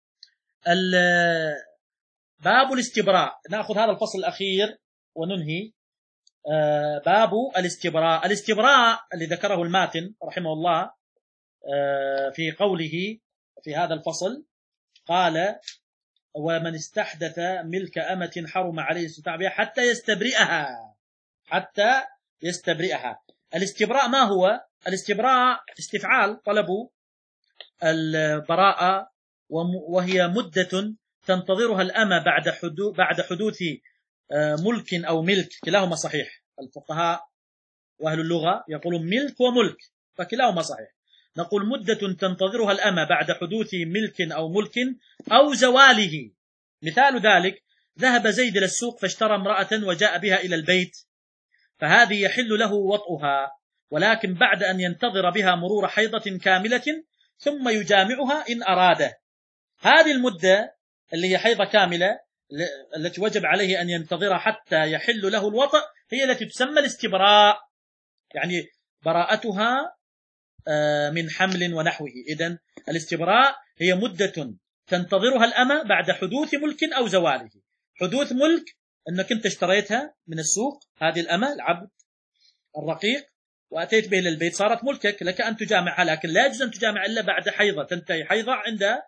باب الاستبراء، نأخذ هذا الفصل الأخير وننهي. باب الاستبراء. الاستبراء اللي ذكره الماتن رحمه الله في قوله في هذا الفصل، قال ومن استحدث ملك أمة حرم عليه الاستمتاع بها حتى يستبرئها، حتى يستبرئها. الاستبراء ما هو؟ الاستبراء استفعال طلب البراءة، وهي مدة تنتظرها الأمة بعد حدوث بعد حدوث ملك أو ملك، كلاهما صحيح. الفقهاء وأهل اللغة يقولون ملك وملك، فكلاهما صحيح. نقول مدة تنتظرها الأمة بعد حدوث ملك أو ملك أو زواله. مثال ذلك ذهب زيد إلى السوق فاشترى امرأة وجاء بها إلى البيت، فهذه يحل له وطئها، ولكن بعد أن ينتظر بها مرور حيضة كاملة ثم يجامعها إن أراده. هذه المدة اللي هي حيضة كاملة التي وجب عليه أن ينتظرها حتى يحل له الوطئ هي التي تسمى الاستبراء، يعني براءتها من حمل ونحوه. إذن الاستبراء هي مدة تنتظرها الأمة بعد حدوث ملك أو زواله. حدوث ملك أنك أنت اشتريتها من السوق، هذه الأمة العبد الرقيق، وأتيت به للبيت، صارت ملكك، لك أن تجامعها، لكن لا يجوز أن تجامع إلا بعد حيضة، تنتهي حيضة عندها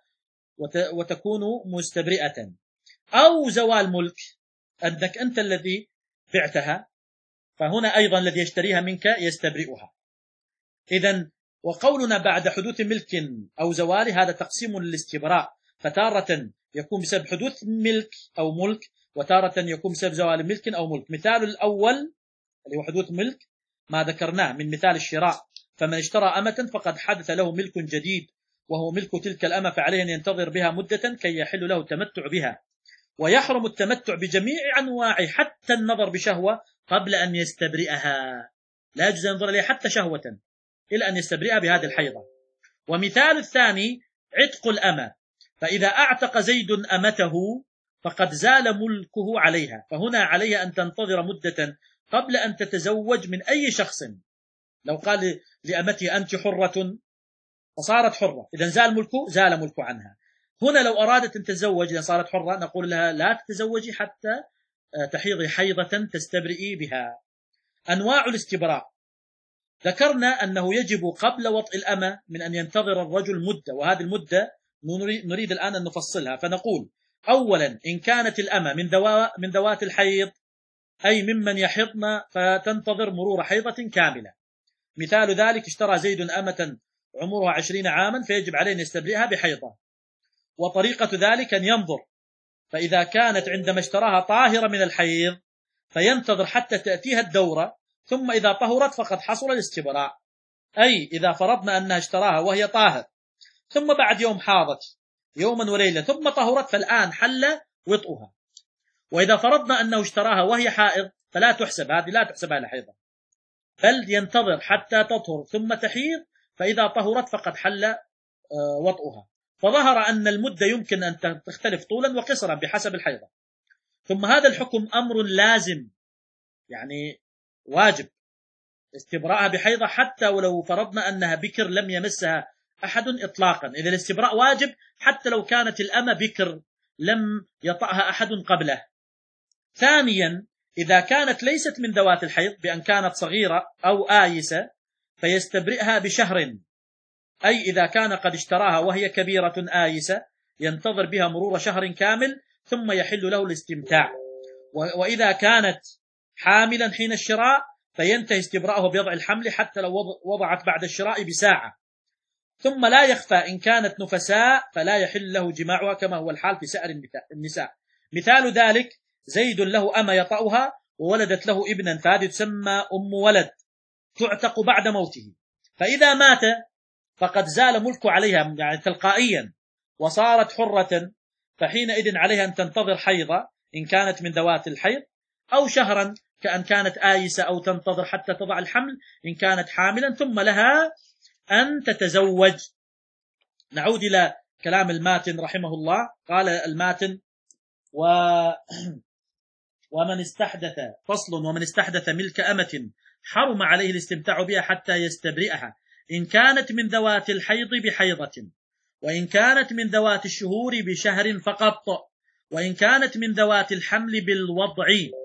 وتكون مستبرئة. أو زوال ملك، أنك أنت الذي بعتها، فهنا أيضا الذي يشتريها منك يستبرئها. إذن وقولنا بعد حدوث ملك أو زوال هذا تقسيم للاستبراء، فتارة يكون بسبب حدوث ملك أو ملك، وتارة يكون بسبب زوال ملك أو ملك. مثال الأول اللي هو حدوث ملك ما ذكرناه من مثال الشراء، فمن اشترى أمة فقد حدث له ملك جديد وهو ملك تلك الأمة، فعليه أن ينتظر بها مدة كي يحل له التمتع بها. ويحرم التمتع بجميع أنواعه حتى النظر بشهوة قبل أن يستبرئها، لا يجوز أن ينظر إليها حتى شهوة إلا أن يستبرئها بهذه الحيضة. ومثال الثاني عتق الأمة، فإذا أعتق زيد أمته فقد زال ملكه عليها، فهنا عليها أن تنتظر مدة قبل أن تتزوج من أي شخص. لو قال لأمته أنت حرة فصارت حرة، إذا زال ملكه زال ملكه عنها. هنا لو أرادت أن تتزوج إذا صارت حرة نقول لها لا تتزوجي حتى تحيضي حيضة تستبرئي بها. أنواع الاستبراء، ذكرنا أنه يجب قبل وطئ الأمة من أن ينتظر الرجل مدة، وهذه المدة نريد الآن أن نفصلها. فنقول أولا إن كانت الأمة من ذوات من ذوات الحيض، أي ممن يحضن فتنتظر مرور حيضة كاملة. مثال ذلك اشترى زيد أمة عمرها عشرين عاما فيجب عليه أن يستبرئها بحيضة. وطريقة ذلك أن ينظر، فإذا كانت عندما اشتراها طاهرة من الحيض فينتظر حتى تأتيها الدورة، ثم إذا طهرت فقد حصل الاستبراء. أي إذا فرضنا أنها اشتراها وهي طاهر ثم بعد يوم حاضت يوما وليلة ثم طهرت فالآن حل وطئها. وإذا فرضنا أنه اشتراها وهي حائض فلا تحسب، هذه لا تحسب على حيضة، بل ينتظر حتى تطهر ثم تحيض، فإذا طهرت فقد حل وطئها. فظهر أن المدة يمكن أن تختلف طولا وقصرا بحسب الحيضة. ثم هذا الحكم أمر لازم، يعني واجب استبراءها بحيضة حتى ولو فرضنا أنها بكر لم يمسها أحد إطلاقا. إذا الاستبراء واجب حتى لو كانت الأمة بكر لم يطأها أحد قبله. ثانيا إذا كانت ليست من ذوات الحيض بأن كانت صغيرة أو آيسة فيستبرئها بشهر، أي إذا كان قد اشتراها وهي كبيرة آيسة ينتظر بها مرور شهر كامل ثم يحل له الاستمتاع. وإذا كانت حاملا حين الشراء فينتهي استبراءه بوضع الحمل حتى لو وضعت بعد الشراء بساعة. ثم لا يخفى إن كانت نفساء فلا يحل له جماعها كما هو الحال في سائر النساء. مثال ذلك زيد له أما يطأها وولدت له ابنا، فهذه تسمى أم ولد تعتق بعد موته، فإذا مات فقد زال ملكه عليها يعني تلقائيا وصارت حرة، فحينئذ عليها أن تنتظر حيضة إن كانت من ذوات الحيض، أو شهرا كأن كانت آيسة، أو تنتظر حتى تضع الحمل إن كانت حاملا، ثم لها أن تتزوج. نعود إلى كلام الماتن رحمه الله. قال الماتن و... ومن استحدث فصل ومن استحدث ملك أمة حرم عليه الاستمتاع بها حتى يستبرئها إن كانت من ذوات الحيض بحيضة، وإن كانت من ذوات الشهور بشهر فقط، وإن كانت من ذوات الحمل بالوضع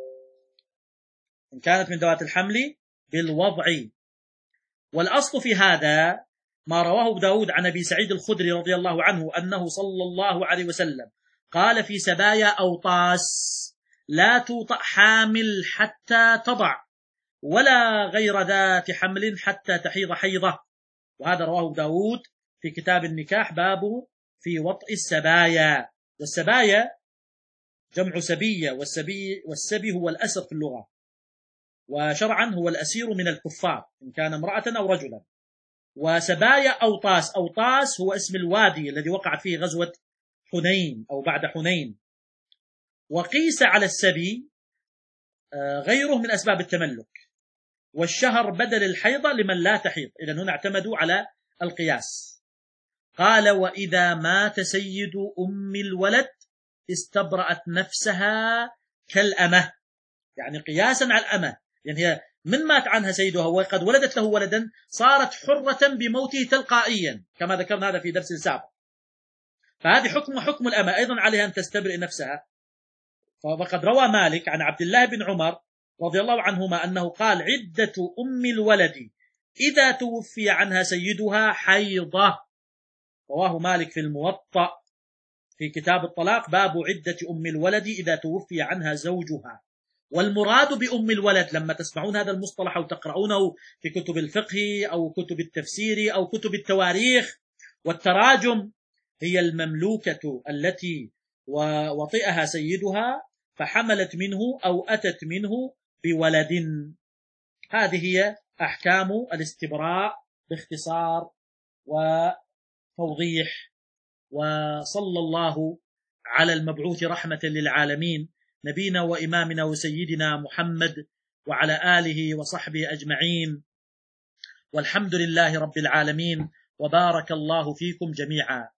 إن كانت من ذوات الحمل بالوضع. والأصل في هذا ما رواه ابو داود عن أبي سعيد الخدري رضي الله عنه أنه صلى الله عليه وسلم قال في سبايا أوطاس لا توطأ حامل حتى تضع، ولا غير ذات حمل حتى تحيض حيضة. وهذا رواه ابو داود في كتاب النكاح بابه في وطئ السبايا. والسبايا جمع سبية، والسبي, والسبي هو الأسر في اللغة، وشرعا هو الأسير من الكفار إن كان امرأة أو رجلا. وسبايا أوطاس، أوطاس هو اسم الوادي الذي وقعت فيه غزوة حنين أو بعد حنين. وقيس على السبي غيره من أسباب التملك، والشهر بدل الحيضة لمن لا تحيض. إذن هنا اعتمدوا على القياس. قال: وإذا مات سيد أم الولد استبرأت نفسها كالأمة، يعني قياسا على الأمة، يعني هي من مات عنها سيدها وقد ولدت له ولدا صارت حرة بموته تلقائيا، كما ذكرنا هذا في درس سابق. فهذه حكم حكم الأمة، أيضا عليها أن تستبرئ نفسها. فقد روى مالك عن عبد الله بن عمر رضي الله عنهما أنه قال: عدة أم الولد إذا توفي عنها سيدها حيضة. رواه مالك في الموطأ في كتاب الطلاق، باب عدة أم الولد إذا توفي عنها زوجها. والمراد بأم الولد لما تسمعون هذا المصطلح أو تقرؤونه في كتب الفقه أو كتب التفسير أو كتب التواريخ والتراجم، هي المملوكة التي وطئها سيدها فحملت منه أو أتت منه بولد. هذه هي أحكام الاستبراء باختصار وتوضيح. وصلى الله على المبعوث رحمة للعالمين نبينا وإمامنا وسيدنا محمد وعلى آله وصحبه أجمعين، والحمد لله رب العالمين، وبارك الله فيكم جميعا.